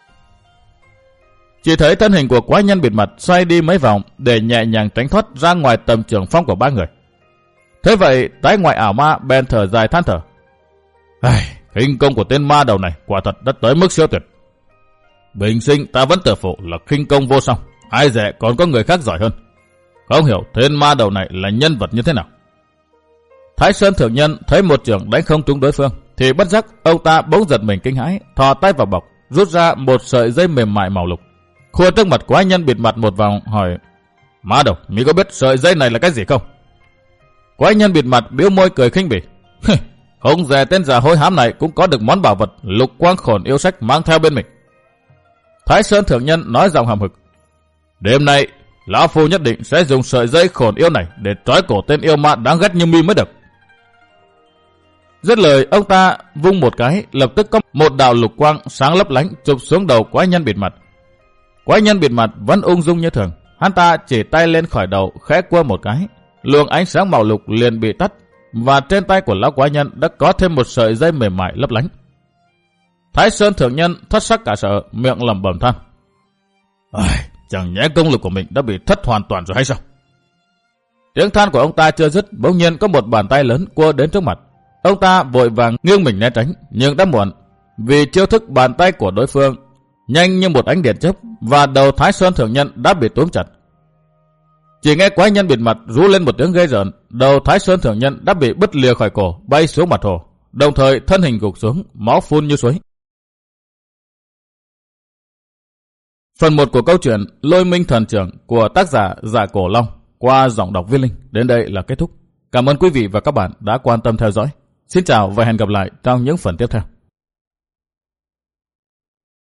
Chỉ thấy thân hình của quái nhân bịt mặt xoay đi mấy vòng để nhẹ nhàng tránh thoát ra ngoài tầm trường phong của ba người. Thế vậy Tái Ngoại Ảo Ma bèn thở dài than thở: Khinh công của tên ma đầu này quả thật đã tới mức siêu tuyệt. Bình sinh ta vẫn tự phụ là khinh công vô song, ai dè còn có người khác giỏi hơn. Không hiểu tên ma đầu này là nhân vật như thế nào. Thái Sơn Thượng Nhân thấy một trường đánh không trúng đối phương thì bất giác ông ta bỗng giật mình kinh hãi, thò tay vào bọc rút ra một sợi dây mềm mại màu lục, khua trước mặt quái nhân bịt mặt một vòng hỏi: Ma đầu, mi có biết sợi dây này là cái gì không? Quái nhân bịt mặt bĩu môi cười khinh bỉ: Không dè tên già hối hám này cũng có được món bảo vật lục quang khổn yêu sách mang theo bên mình. Thái Sơn Thượng Nhân nói giọng hầm hực: Đêm nay lão phu nhất định sẽ dùng sợi dây khổn yêu này để trói cổ tên yêu ma đáng ghét như mi mới được. Dứt lời ông ta vung một cái, lập tức có một đạo lục quang sáng lấp lánh chụp xuống đầu quái nhân bịt mặt. Quái nhân bịt mặt vẫn ung dung như thường, hắn ta chỉ tay lên khỏi đầu khẽ quơ một cái, luồng ánh sáng màu lục liền bị tắt và trên tay của lão quái nhân đã có thêm một sợi dây mềm mại lấp lánh. Thái Sơn Thượng Nhân thất sắc cả sợ, miệng lẩm bẩm than: Chẳng nhẽ công lực của mình đã bị thất hoàn toàn rồi hay sao? Tiếng than của ông ta chưa dứt, bỗng nhiên có một bàn tay lớn quơ đến trước mặt. Ông ta vội vàng nghiêng mình né tránh, nhưng đã muộn, vì chiêu thức bàn tay của đối phương nhanh như một ánh điện chớp và đầu Thái Sơn Thượng Nhân đã bị túm chặt. Chỉ nghe quái nhân bịt mặt rú lên một tiếng ghê rợn, đầu Thái Sơn Thượng Nhân đã bị bứt lìa khỏi cổ, bay xuống mặt hồ, đồng thời thân hình gục xuống, máu phun như suối. Phần 1 của câu chuyện Lôi Minh Thần Trưởng của tác giả Dạ Cổ Long qua giọng đọc Viết Linh đến đây là kết thúc. Cảm ơn quý vị và các bạn đã quan tâm theo dõi. Xin chào và hẹn gặp lại trong những phần tiếp theo.